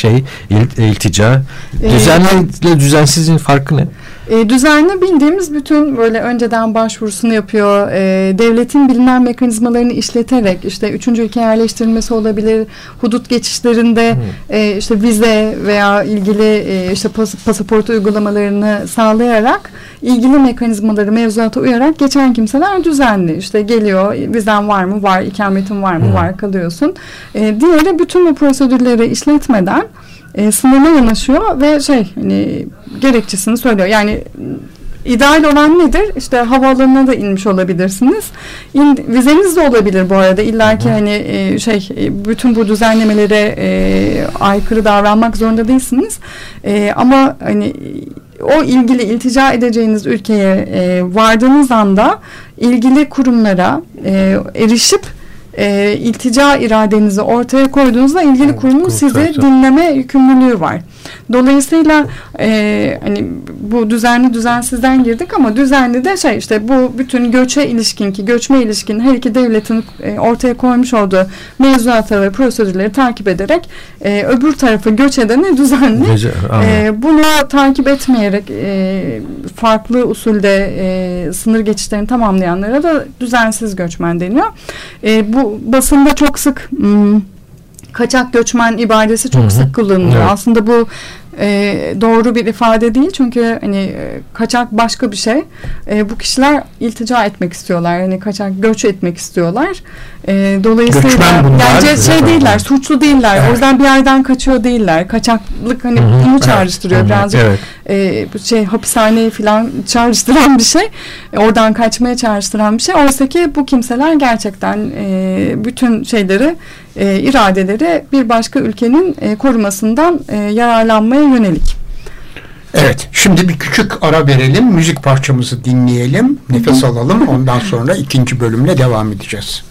iltica, düzenli ile düzensizin farkı ne? Düzenli bildiğimiz bütün böyle önceden başvurusunu yapıyor. Devletin bilinen mekanizmalarını işleterek işte 3. ülke yerleştirilmesi olabilir. Hudut geçişlerinde işte vize veya ilgili işte pasaport uygulamalarını sağlayarak ilgili mekanizmaları, mevzuata uyarak geçen kimseler düzenli. İşte geliyor, vizen var mı? Var. İkametin var mı? Var, kalıyorsun. Diğeri bütün bu prosedürleri işletmeden sınırına yanaşıyor ve hani gerekçesini söylüyor. Yani ideal olan nedir? İşte havaalanına da inmiş olabilirsiniz. Vizeniz de olabilir bu arada. İlla ki hani bütün bu düzenlemelere aykırı davranmak zorunda değilsiniz. Ama hani o ilgili iltica edeceğiniz ülkeye vardığınız anda ilgili kurumlara erişip iltica iradenizi ortaya koyduğunuzda ilgili kurumun sizi dinleme yükümlülüğü var. Dolayısıyla hani bu düzenli düzensizden girdik ama düzenli de işte bu bütün göçme ilişkin her iki devletin ortaya koymuş olduğu mevzuata ve prosedürleri takip ederek öbür tarafa göç edene düzenli. Bunu takip etmeyerek farklı usulde sınır geçişlerini tamamlayanlara da düzensiz göçmen deniyor. Bu basında çok sık kaçak göçmen ibadesi çok sık kullanılıyor. Evet. Aslında bu doğru bir ifade değil çünkü hani kaçak başka bir şey. Bu kişiler iltica etmek istiyorlar. Hani kaçak göç etmek istiyorlar. Dolayısıyla yani değiller, suçlu değiller. Evet. O yüzden bir yerden kaçıyor değiller. Kaçaklık hani bunu çağrıştırıyor birazcık. Evet. Hapishaneyi falan çağrıştıran bir şey. Oradan kaçmaya çağrıştıran bir şey. Oysa ki bu kimseler gerçekten bütün şeyleri, iradeleri bir başka ülkenin korumasından yararlanmaya yönelik. Evet, şimdi bir küçük ara verelim, müzik parçamızı dinleyelim, nefes alalım, ondan sonra ikinci bölümle devam edeceğiz.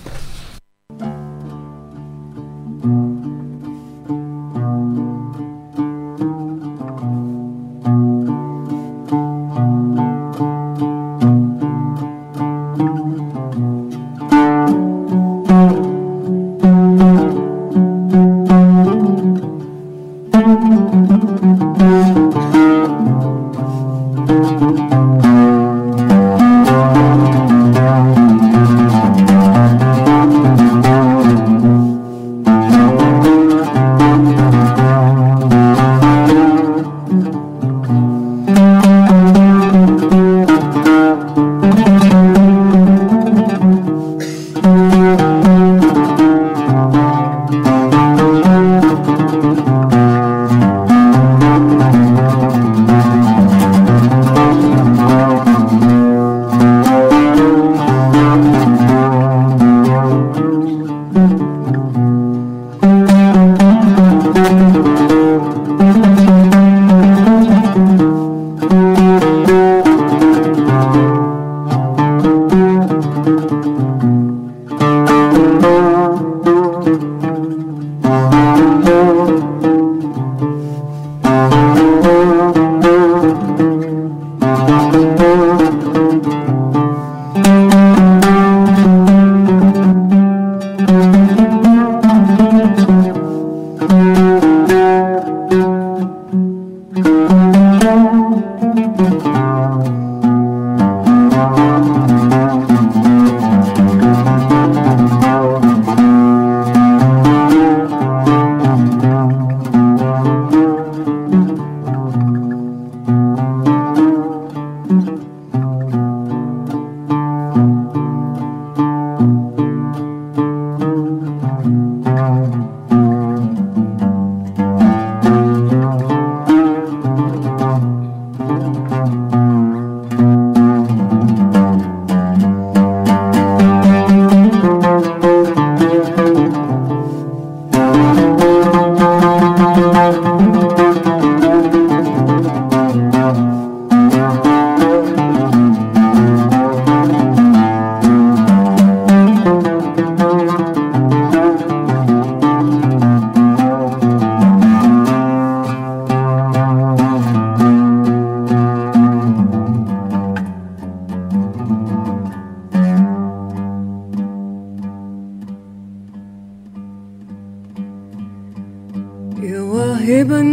واهبا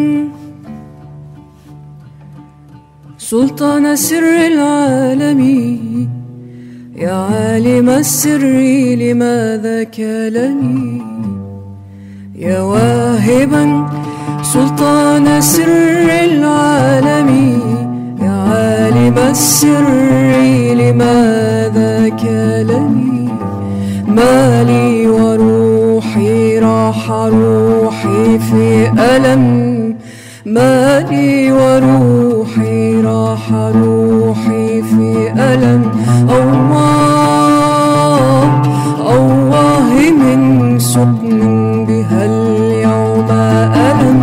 سلطان سر العالم يا عالم السر لماذا كلمي يا واهبا سلطان سر العالم يا عالم السر لماذا كلمي مالي وروحي راح روحي في ألم مالي وروحي راح روحي في ألم الله من سكن بها اليوم ألم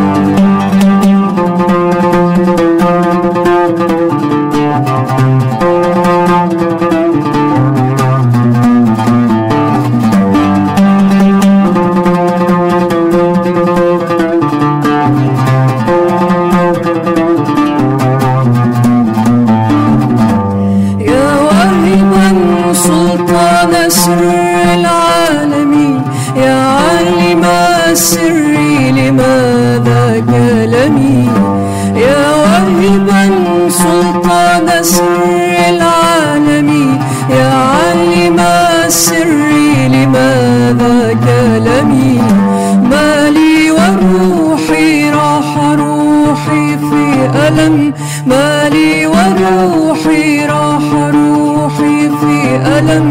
مالي وروحي راح روحي في ألم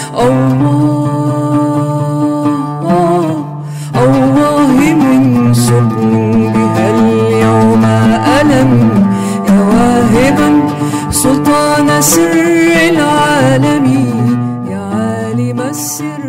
الله من سكن بها اليوم ألم يا واهبا سلطان سر العالم يا عالم السر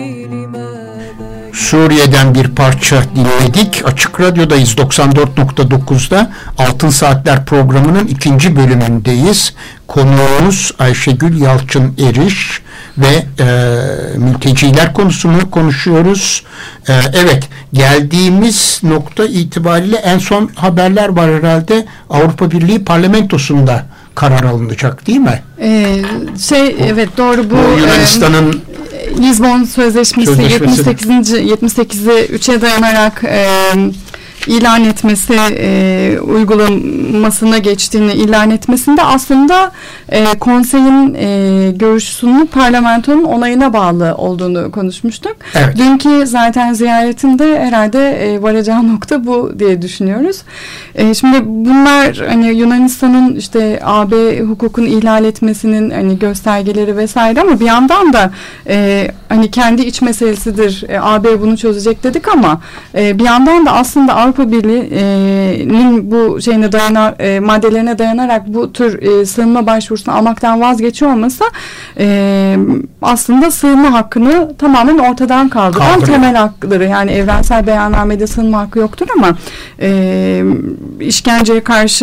Suriye'den bir parça dinledik. Açık Radyo'dayız. 94.9'da Altın Saatler programının 2. bölümündeyiz. Konuğumuz Ayşegül Yalçın Eriş ve mülteciler konusunu konuşuyoruz. Evet, geldiğimiz nokta itibariyle en son haberler var herhalde. Avrupa Birliği Parlamentosu'nda karar alınacak değil mi? Evet doğru, bu Yunanistan'ın Lizbon Sözleşmesi 78'i 3'e dayanarak ilan etmesi, uygulamasına geçtiğini ilan etmesinde aslında konseyin görüşünün parlamentonun onayına bağlı olduğunu konuşmuştuk. Evet. Dünkü zaten ziyaretinde herhalde varacağı nokta bu diye düşünüyoruz. Şimdi bunlar hani Yunanistan'ın işte AB hukukunu ihlal etmesinin hani göstergeleri vesaire, ama bir yandan da hani kendi iç meselesidir. AB bunu çözecek dedik ama bir yandan da aslında Avrupa Birliği'nin bu maddelerine dayanarak bu tür sığınma başvurusunu almaktan vazgeçiyor olması aslında sığınma hakkını tamamen ortadan kaldıran temel hakları, yani evrensel beyannamede sığınma hakkı yoktur ama işkenceye karşı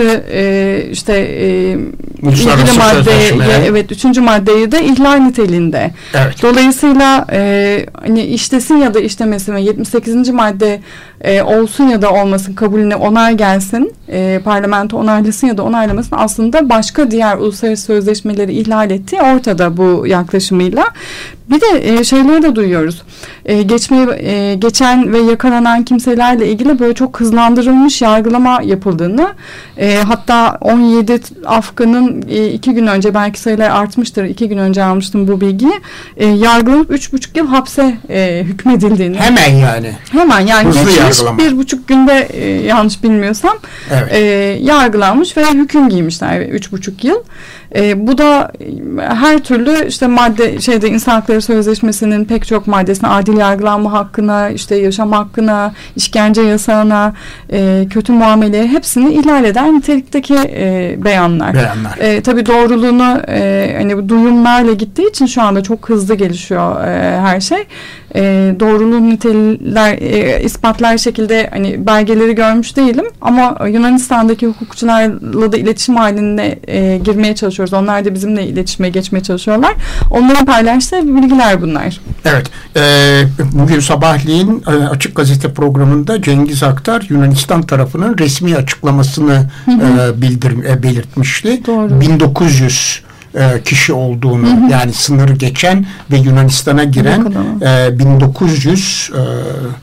ilgili madde, 3. maddeyi de ihlal niteliğinde. Evet. Dolayısıyla hani işlesin ya da işlemesin ve 78. madde olsun ya da olmasın, kabulüne onay gelsin, parlamento onaylasın ya da onaylamasın, aslında başka diğer uluslararası sözleşmeleri ihlal ettiği ortada bu yaklaşımıyla. Bir de şeyleri de duyuyoruz. Geçen ve yakalanan kimselerle ilgili böyle çok hızlandırılmış yargılama yapıldığını, hatta 17 Afgan'ın 2 gün önce, belki sayılar artmıştır, 2 gün önce almıştım bu bilgiyi, yargılanıp 3,5 yıl hapse hükmedildiğini. Hemen yani geçmiş 1,5 günde yanlış bilmiyorsam yargılanmış ve hüküm giymişler 3,5 yıl. Bu da her türlü işte İnsan Hakları Sözleşmesi'nin pek çok maddesine, adil yargılanma hakkına, işte yaşam hakkına, işkence yasağına, kötü muameleye, hepsini ihlal eden nitelikteki beyanlar. Tabii doğruluğunu hani duyumlarla gittiği için şu anda çok hızlı gelişiyor her şey. Doğruluğun nitelikler, ispatlar şekilde hani belgeleri görmüş değilim ama Yunanistan'daki hukukçularla da iletişim haline girmeye çalışıyoruz. Onlar da bizimle iletişime geçmeye çalışıyorlar. Onların paylaştığı bilgiler bunlar. Evet. Bugün sabahleyin Açık Gazete programında Cengiz Aktar Yunanistan tarafının resmi açıklamasını belirtmişti. Doğru. 1900 kişi olduğunu, yani sınırı geçen ve Yunanistan'a giren 1900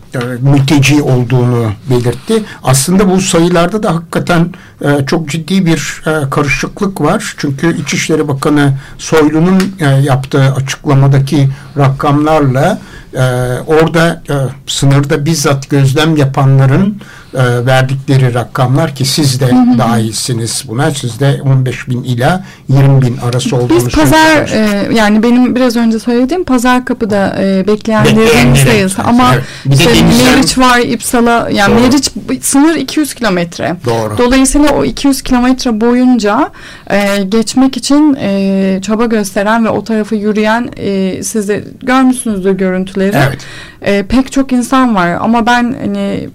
mülteci olduğunu belirtti. Aslında bu sayılarda da hakikaten çok ciddi bir karışıklık var. Çünkü İçişleri Bakanı Soylu'nun yaptığı açıklamadaki rakamlarla orada sınırda bizzat gözlem yapanların verdikleri rakamlar, ki siz de dahilsiniz buna. Siz de 15.000 ila 20.000 arası olduğunu biz pazar yani benim biraz önce söylediğim pazar kapıda bekleyenlerin sayısı ama evet. işte Meriç var, İpsala, yani Meriç sınır 200 kilometre. Dolayısıyla o 200 kilometre boyunca geçmek için çaba gösteren ve o tarafı yürüyen, siz de görmüşsünüzdür görüntüleri. Evet. Pek çok insan var ama ben hani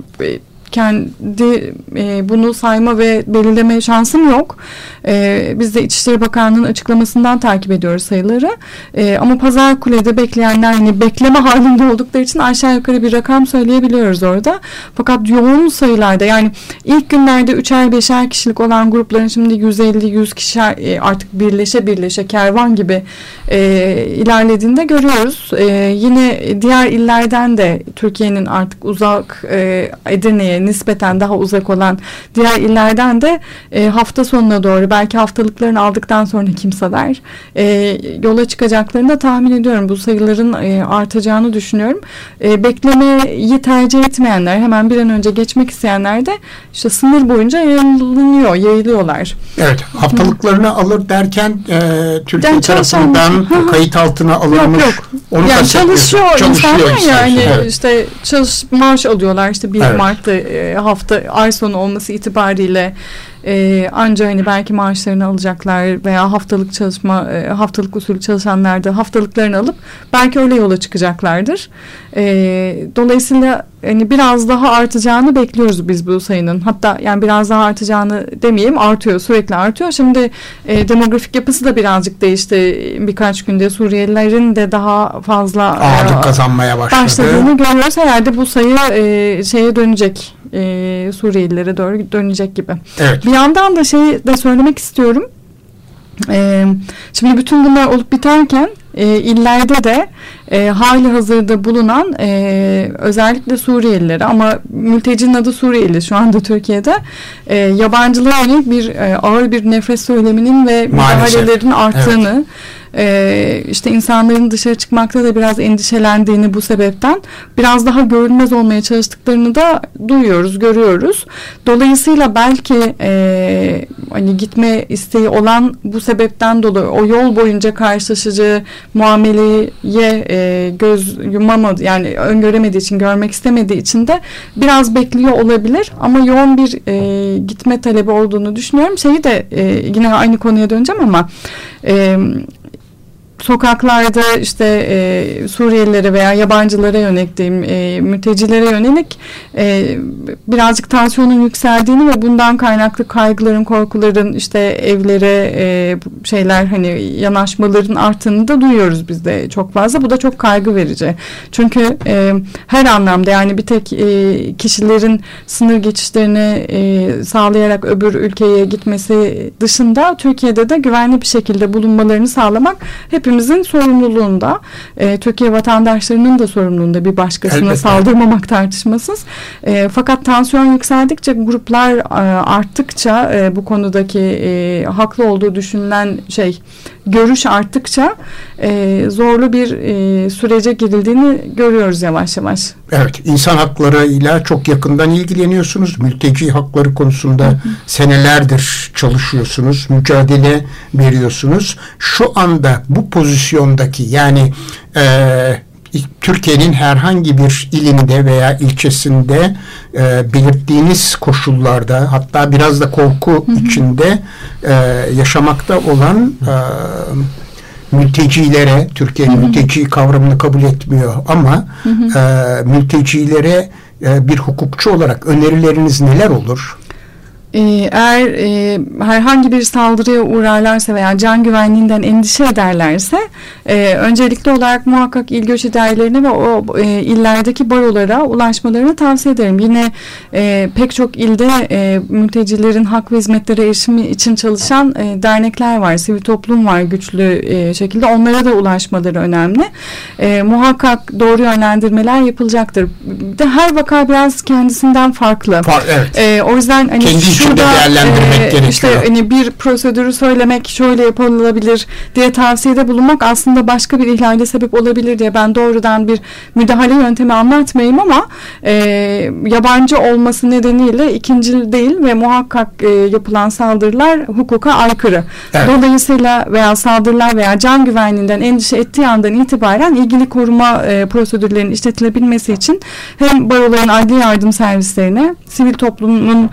kendi bunu sayma ve belirleme şansım yok. Biz de İçişleri Bakanlığı'nın açıklamasından takip ediyoruz sayıları. Ama Pazarkule'de bekleyenler, hani bekleme halinde oldukları için aşağı yukarı bir rakam söyleyebiliyoruz orada. Fakat yoğun sayılarda, yani ilk günlerde 3'er 5'er kişilik olan grupların şimdi 150-100 kişi artık birleşe kervan gibi ilerlediğinde görüyoruz. Yine diğer illerden de Türkiye'nin artık uzak Edirne'ye nispeten daha uzak olan diğer illerden de hafta sonuna doğru, belki haftalıklarını aldıktan sonra kimseler yola çıkacaklarını da tahmin ediyorum. Bu sayıların artacağını düşünüyorum. Beklemeyi tercih etmeyenler, hemen bir an önce geçmek isteyenler de işte sınır boyunca yayılıyorlar. Evet, haftalıklarını alır derken Türkiye tarafından kayıt altına alınmış. Yok. Yani çalışıyor insanlar, yani evet. işte maaş alıyorlar, işte 1 Mart'ta hafta ay sonu olması itibariyle ancak hani belki maaşlarını alacaklar veya haftalık usulü çalışanlar da haftalıklarını alıp belki öyle yola çıkacaklardır. Dolayısıyla hani biraz daha artacağını bekliyoruz biz bu sayının. Hatta yani biraz daha artacağını demeyeyim, artıyor, sürekli artıyor. Şimdi demografik yapısı da birazcık değişti. Birkaç günde Suriyelilerin de daha fazla ağırlık kazanmaya başladığını görüyoruz. Herhalde bu sayı şeye dönecek. Suriyelilere doğru dönecek gibi. Evet. Bir yandan da de söylemek istiyorum. Şimdi bütün bunlar olup biterken illerde de hali hazırda bulunan özellikle Suriyelileri, ama mültecinin adı Suriyeli şu anda Türkiye'de, yabancılara yönelik ağır bir nefret söyleminin ve müdahalelerin arttığını, işte insanların dışarı çıkmakta da biraz endişelendiğini, bu sebepten biraz daha görünmez olmaya çalıştıklarını da duyuyoruz, görüyoruz. Dolayısıyla belki hani gitme isteği olan bu sebepten dolayı o yol boyunca karşılaşacağı muameleye göz yumamadı, yani öngöremediği için, görmek istemediği için de biraz bekliyor olabilir, ama yoğun bir gitme talebi olduğunu düşünüyorum. Şeyi de yine aynı konuya döneceğim ama sokaklarda işte Suriyelilere veya yabancılara yönelik diyeyim, mültecilere yönelik birazcık tansiyonun yükseldiğini ve bundan kaynaklı kaygıların, korkuların, işte evlere hani yanaşmaların arttığını da duyuyoruz biz de çok fazla. Bu da çok kaygı verici. Çünkü her anlamda, yani bir tek kişilerin sınır geçişlerini sağlayarak öbür ülkeye gitmesi dışında Türkiye'de de güvenli bir şekilde bulunmalarını sağlamak hepimizin sorumluluğunda, Türkiye vatandaşlarının da sorumluluğunda, bir başkasına saldırmamak tartışmasız. Fakat tansiyon yükseldikçe, gruplar arttıkça, bu konudaki haklı olduğu düşünülen görüş arttıkça zorlu bir sürece girildiğini görüyoruz yavaş yavaş. Evet, insan haklarıyla çok yakından ilgileniyorsunuz. Mülteci hakları konusunda senelerdir çalışıyorsunuz, mücadele veriyorsunuz. Şu anda bu pozisyondaki, yani Türkiye'nin herhangi bir ilinde veya ilçesinde belirttiğiniz koşullarda, hatta biraz da korku içinde yaşamakta olan mültecilere, Türkiye mülteci kavramını kabul etmiyor ama mültecilere bir hukukçu olarak önerileriniz neler olur? Eğer herhangi bir saldırıya uğrarlarsa veya can güvenliğinden endişe ederlerse öncelikli olarak muhakkak il göç idarelerine ve o illerdeki barolara ulaşmalarını tavsiye ederim. Yine pek çok ilde mültecilerin hak ve hizmetlere erişimi için çalışan dernekler var, sivil toplum var güçlü şekilde. Onlara da ulaşmaları önemli. Muhakkak doğru yönlendirmeler yapılacaktır. Bir de her vaka biraz kendisinden farklı. Evet. O yüzden hani değerlendirmek gerekiyor. İşte hani bir prosedürü söylemek şöyle yapılabilir diye tavsiyede bulunmak aslında başka bir ihlale sebep olabilir diye ben doğrudan bir müdahale yöntemi anlatmayayım ama yabancı olması nedeniyle ikincil değil ve muhakkak yapılan saldırılar hukuka aykırı. Evet. Dolayısıyla veya saldırılar veya can güvenliğinden endişe ettiği andan itibaren ilgili koruma prosedürlerinin işletilebilmesi için hem baroların adli yardım servislerine, sivil toplumun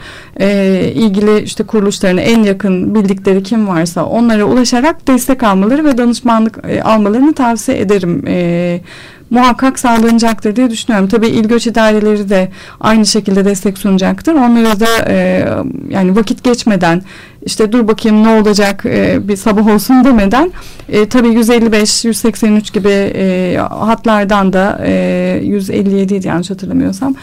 ilgili işte kuruluşlarına en yakın bildikleri kim varsa onlara ulaşarak destek almaları ve danışmanlık almalarını tavsiye ederim. Muhakkak sağlanacaktır diye düşünüyorum. Tabii il göç idareleri de aynı şekilde destek sunacaktır. Onlara da yani vakit geçmeden işte dur bakayım ne olacak bir sabah olsun demeden tabii 155, 183 gibi hatlardan da 157 idi yanlış hatırlamıyorsam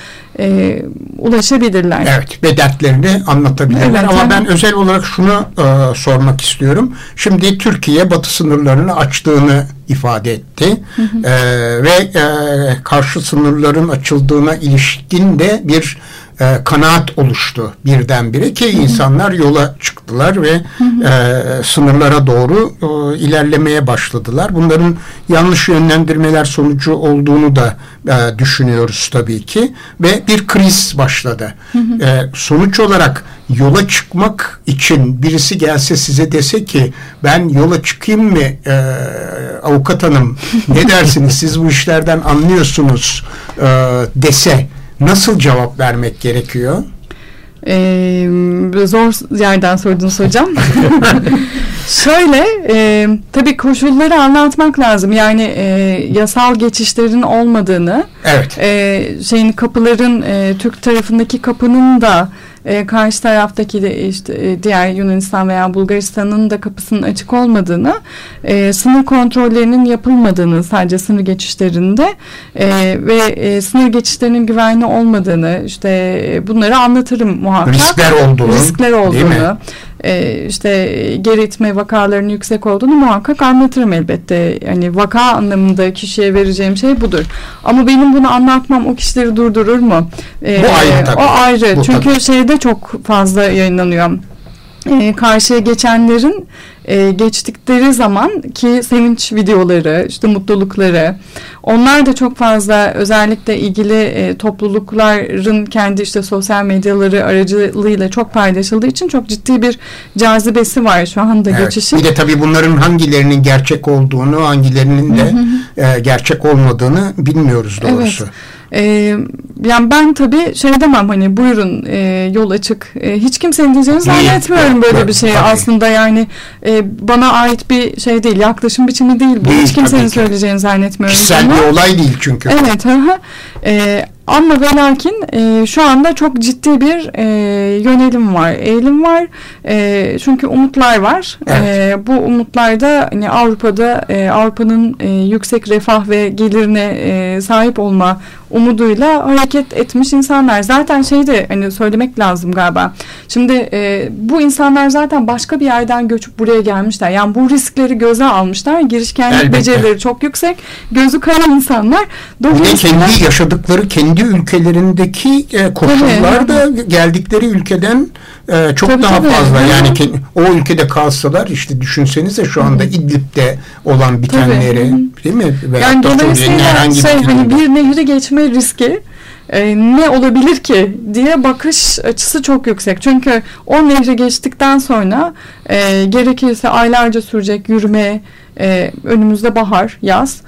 ulaşabilirler. Evet, ve dertlerini anlatabilirler. Evet, ama ben özel olarak şunu sormak istiyorum. Şimdi Türkiye batı sınırlarını açtığını ifade etti. Ve karşı sınırların açıldığına ilişkin de bir kanaat oluştu birdenbire ki insanlar yola çıktılar ve sınırlara doğru ilerlemeye başladılar. Bunların yanlış yönlendirmeler sonucu olduğunu da düşünüyoruz tabii ki ve bir kriz başladı. Sonuç olarak yola çıkmak için birisi gelse size dese ki ben yola çıkayım mı avukat hanım ne dersiniz siz bu işlerden anlıyorsunuz dese nasıl cevap vermek gerekiyor? Zor yerden sordunuz hocam. Şöyle tabii koşulları anlatmak lazım. Yani yasal geçişlerin olmadığını, evet. Şeyin kapıların Türk tarafındaki kapının da karşı taraftaki de işte diğer Yunanistan veya Bulgaristan'ın da kapısının açık olmadığını, sınır kontrollerinin yapılmadığını sadece sınır geçişlerinde ve sınır geçişlerinin güvenli olmadığını işte bunları anlatırım muhakkak. Riskler olduğunu. İşte geri itme vakalarının yüksek olduğunu muhakkak anlatırım elbette. Yani vaka anlamında kişiye vereceğim şey budur. Ama benim bunu anlatmam o kişileri durdurur mu? Bu ayrı tabii. O ayrı. Bu çünkü tabii. Şeyde çok fazla yayınlanıyor. Karşıya geçenlerin geçtikleri zaman ki sevinç videoları, işte mutlulukları, onlar da çok fazla özellikle ilgili toplulukların kendi işte sosyal medyaları aracılığıyla çok paylaşıldığı için çok ciddi bir cazibesi var şu anda geçişin. Bir de tabii bunların hangilerinin gerçek olduğunu, hangilerinin de gerçek olmadığını bilmiyoruz doğrusu. Evet. Yani ben tabii şey demem hani buyurun yol açık hiç kimsenin diyeceğini zannetmiyorum böyle bir şey tabii. Aslında yani bana ait bir şey değil, yaklaşım biçimi değil bu, hiç kimsenin söyleyeceğini zannetmiyorum. Kişisel bir olay değil çünkü. Evet. Ama ve lakin şu anda çok ciddi bir yönelim var, eğilim var. Çünkü umutlar var. Evet. Bu umutlar da hani Avrupa'da Avrupa'nın yüksek refah ve gelirine sahip olma umuduyla hareket etmiş insanlar. Zaten de hani söylemek lazım galiba. Şimdi bu insanlar zaten başka bir yerden göçüp buraya gelmişler. Yani bu riskleri göze almışlar. Girişkenlik becerileri çok yüksek. Gözü kara insanlar. Dolayısıyla kendi yaşadıkları kendi ülkelerindeki koşullar da geldikleri ülkeden çok tabii, daha fazla. Yani o ülkede kalsalar işte düşünsenize şu anda İdlib'de olan bitenleri değil mi? Yani dolayısıyla hani bir nehri geçme riski ne olabilir ki diye bakış açısı çok yüksek. Çünkü o nehri geçtikten sonra gerekirse aylarca sürecek yürüme, önümüzde bahar, yaz,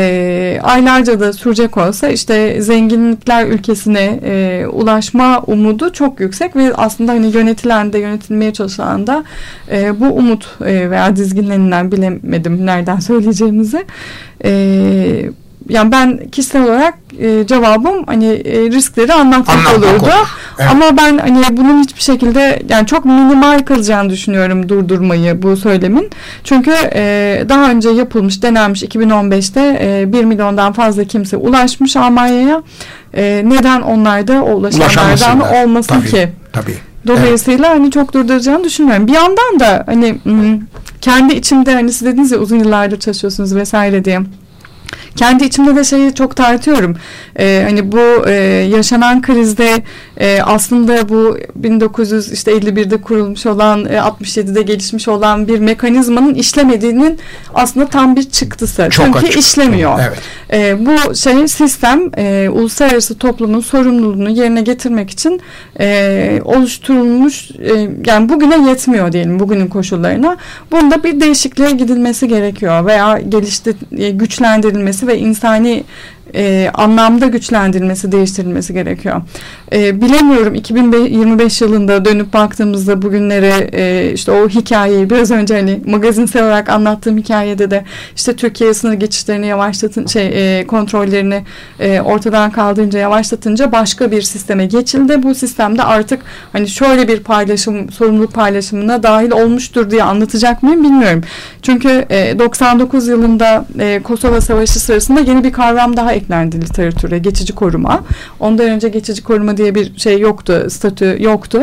aylarca da sürecek olsa işte zenginlikler ülkesine ulaşma umudu çok yüksek ve aslında hani yönetilen de yönetilmeye çalışılan da bu umut veya dizginlerinden bilemedim nereden söyleyeceğimizi yani ben kişisel olarak cevabım hani riskleri anlatmak olurdu. Evet. Ama ben hani bunun hiçbir şekilde yani çok minimal kalacağını düşünüyorum durdurmayı bu söylemin. Çünkü daha önce yapılmış, denenmiş 2015'te 1 milyondan fazla kimse ulaşmış Almanya'ya. Neden onlar da o ulaşanlardan olmasın tabii, ki? Tabii. Dolayısıyla hani çok durduracağını düşünmüyorum. Bir yandan da hani kendi içimde hani siz dediniz ya uzun yıllardır çalışıyorsunuz vesaire diye. Kendi içimde de şeyi çok tartıyorum. Hani bu yaşanan krizde aslında bu 1951'de kurulmuş olan 67'de gelişmiş olan bir mekanizmanın işlemediğinin aslında tam bir çıktısı. Çok çünkü açık. işlemiyor. Evet. Bu sistem uluslararası toplumun sorumluluğunu yerine getirmek için oluşturulmuş yani bugüne yetmiyor diyelim bugünün koşullarına. Bunda bir değişikliğe gidilmesi gerekiyor veya güçlendirilmesi ve insani anlamda güçlendirilmesi, değiştirilmesi gerekiyor. Bilemiyorum 2025 yılında dönüp baktığımızda bugünlere işte o hikayeyi biraz önce hani magazinsel olarak anlattığım hikayede de işte Türkiye sınır geçişlerini yavaşlatın kontrollerini ortadan kaldırınca yavaşlatınca başka bir sisteme geçildi. Bu sistemde artık hani şöyle bir sorumluluk paylaşımına dahil olmuştur diye anlatacak mıyım bilmiyorum. Çünkü 99 yılında Kosova Savaşı sırasında yeni bir kavram daha eklendi literatüre, geçici koruma. Ondan önce geçici koruma diye bir şey yoktu, statü yoktu.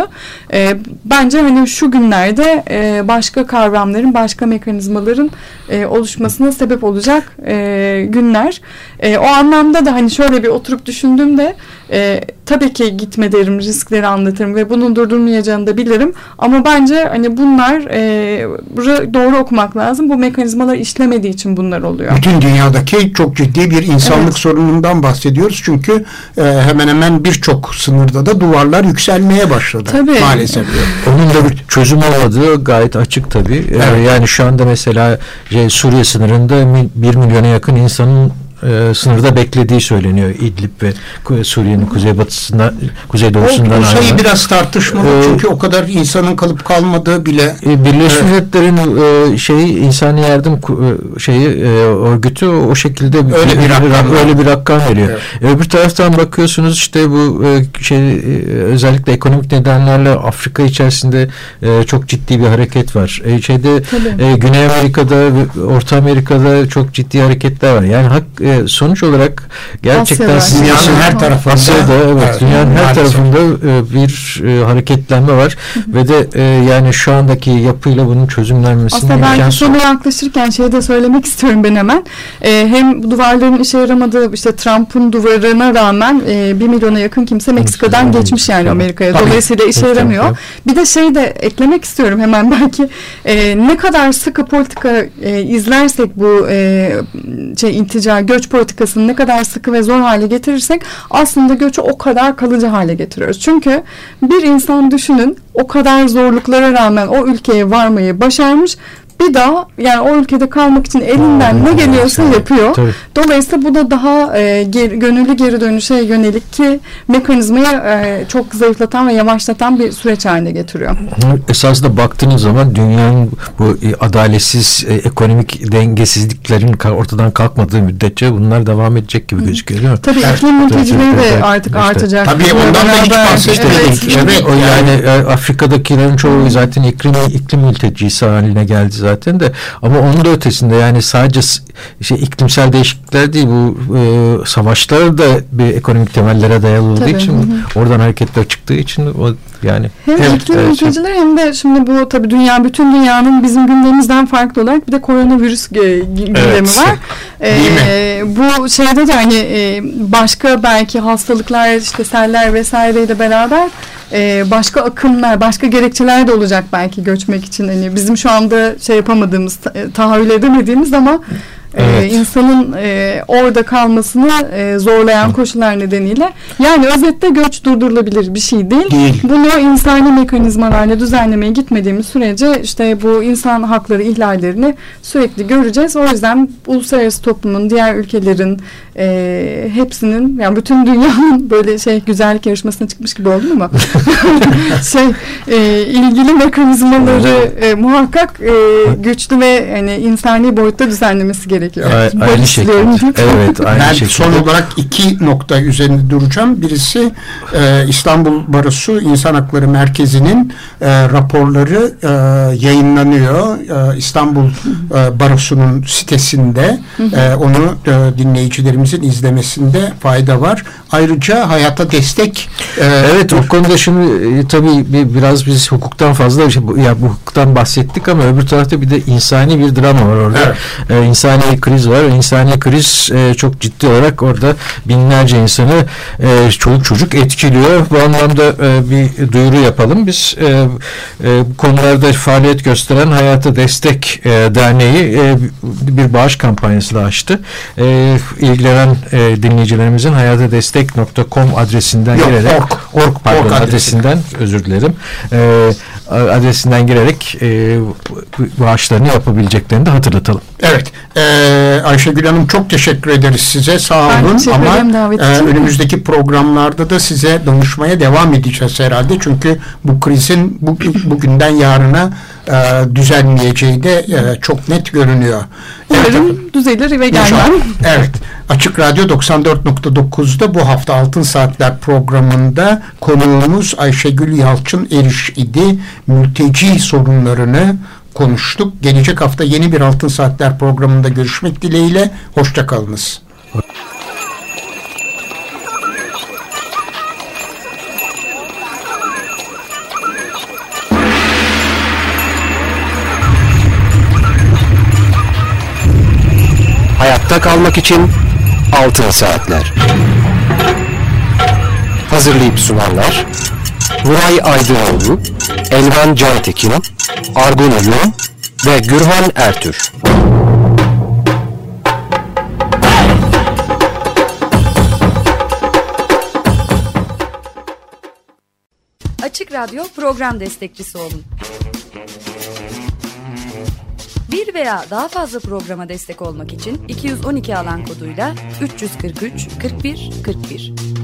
Bence hani şu günlerde başka kavramların, başka mekanizmaların oluşmasına sebep olacak günler. O anlamda da hani şöyle bir oturup düşündüğümde tabii ki gitme derim, riskleri anlatırım ve bunun durdurmayacağını da bilirim. Ama bence hani bunlar doğru okumak lazım. Bu mekanizmalar işlemediği için bunlar oluyor. Bütün dünyadaki çok ciddi bir insanlık sorunundan bahsediyoruz. Çünkü hemen hemen birçok sınırda da duvarlar yükselmeye başladı. Tabii. Maalesef. Onun da bir çözüm olmadığı gayet açık tabii. Evet. Yani şu anda mesela Suriye sınırında 1 milyona yakın insanın sınırda beklediği söyleniyor İdlib ve Suriye'nin kuzeybatısında, kuzeydoğusundan. O sayı biraz tartışmalı çünkü o kadar insanın kalıp kalmadığı bile. Birleşmiş Milletler'in insani yardım örgütü o şekilde öyle bir rakam veriyor. Evet. Öbür taraftan bakıyorsunuz işte bu özellikle ekonomik nedenlerle Afrika içerisinde çok ciddi bir hareket var. Güney Amerika'da, Orta Amerika'da çok ciddi hareketler var. Yani sonuç olarak gerçekten dünyanın her tarafında dünyanın her tarafında bir hareketlenme var ve de yani şu andaki yapıyla bunun çözümlenmesinin aslında ben sona yaklaşırken de söylemek istiyorum ben hemen. Hem duvarların işe yaramadığı işte Trump'ın duvarına rağmen 1 milyona yakın kimse Meksika'dan geçmiş yani Amerika'ya. Dolayısıyla işe yaramıyor. Bir de de eklemek istiyorum hemen belki ne kadar sıkı politika izlersek bu intica göç politikasını ne kadar sıkı ve zor hale getirirsek aslında göçü o kadar kalıcı hale getiriyoruz. Çünkü bir insan düşünün o kadar zorluklara rağmen o ülkeye varmayı başarmış. Bir daha yani o ülkede kalmak için elinden ne geliyorsa yapıyor. Tabii. Dolayısıyla bu da daha gönüllü geri dönüşe yönelik ki mekanizmayı çok zayıflatan ve yavaşlatan bir süreç haline getiriyor. Esasında baktığınız zaman dünyanın bu adaletsiz ekonomik dengesizliklerin ortadan kalkmadığı müddetçe bunlar devam edecek gibi gözüküyor değil mi? Tabii iklim mültecileri de artık artacak. Tabii ondan da hiç bahsetmedik. Yani Afrika'dakilerin çoğu zaten iklim mültecisi haline geldi zaten de ama onun da ötesinde yani sadece iklimsel değişiklikler değil bu savaşlar da bir ekonomik temellere dayalı olduğu için oradan hareketler çıktığı için o yani hem iklim mülteciler hem de şimdi bu tabii bütün dünyanın bizim gündemimizden farklı olarak bir de koronavirüs gündemi var. Bu de hani başka belki hastalıklar işte seller vesaireyle beraber başka akımlar, başka gerekçeler de olacak belki göçmek için. Hani bizim şu anda yapamadığımız, tahayyül edemediğimiz ama insanın orada kalmasını zorlayan koşullar nedeniyle. Yani özetle göç durdurulabilir bir şey değil. Bunu insani mekanizmalarla düzenlemeye gitmediğimiz sürece işte bu insan hakları ihlallerini sürekli göreceğiz. O yüzden uluslararası toplumun, diğer ülkelerin hepsinin yani bütün dünyanın böyle güzellik yarışmasına çıkmış gibi oldum ama ilgili mekanizmaları muhakkak güçlü ve hani insani boyutta düzenlemesi gerekiyor. gerekiyor. Aynı şekilde. Evet, aynı Ben şekilde. son olarak 2 nokta üzerinde duracağım. Birisi İstanbul Barosu İnsan Hakları Merkezi'nin raporları yayınlanıyor. İstanbul Barosu'nun sitesinde. Onu dinleyicilerimizin izlemesinde fayda var. Ayrıca hayata destek. Evet, o konuda şimdi tabii biraz biz hukuktan fazla bu hukuktan bahsettik ama öbür tarafta bir de insani bir drama var orada. Evet. İnsani kriz var. İnsani kriz çok ciddi olarak orada binlerce insanı çoluk çocuk etkiliyor. Bu anlamda bir duyuru yapalım. Biz bu konularda faaliyet gösteren Hayata Destek Derneği bir bağış kampanyası da açtı. İlgilenen dinleyicilerimizin hayatadestek.com adresinden girerek org adresinden özür dilerim. Adresinden girerek bağışlarını yapabileceklerini de hatırlatalım. Evet. Ayşegül Hanım, çok teşekkür ederiz size. Sağ olun. Ama önümüzdeki programlarda da size danışmaya devam edeceğiz herhalde. Çünkü bu krizin bugünden yarına düzelmeyeceği de çok net görünüyor. Umarım düzelir ve gelmem. Evet. Açık Radyo 94.9'da bu hafta Altın Saatler programında konuğumuz Ayşegül Yalçın Eriş idi. Mülteci sorunlarını konuştuk. Gelecek hafta yeni bir Altın Saatler programında görüşmek dileğiyle. Hoşça kalınız. Hayatta kalmak için Altın Saatler. Hazırlayıp sunanlar Nuray Aydınoğlu, Elvan Cantekin, Argun Uyum ve Gürhan Ertür. Açık Radyo program destekçisi olun. Bir veya daha fazla programa destek olmak için 212 alan koduyla 343 41 41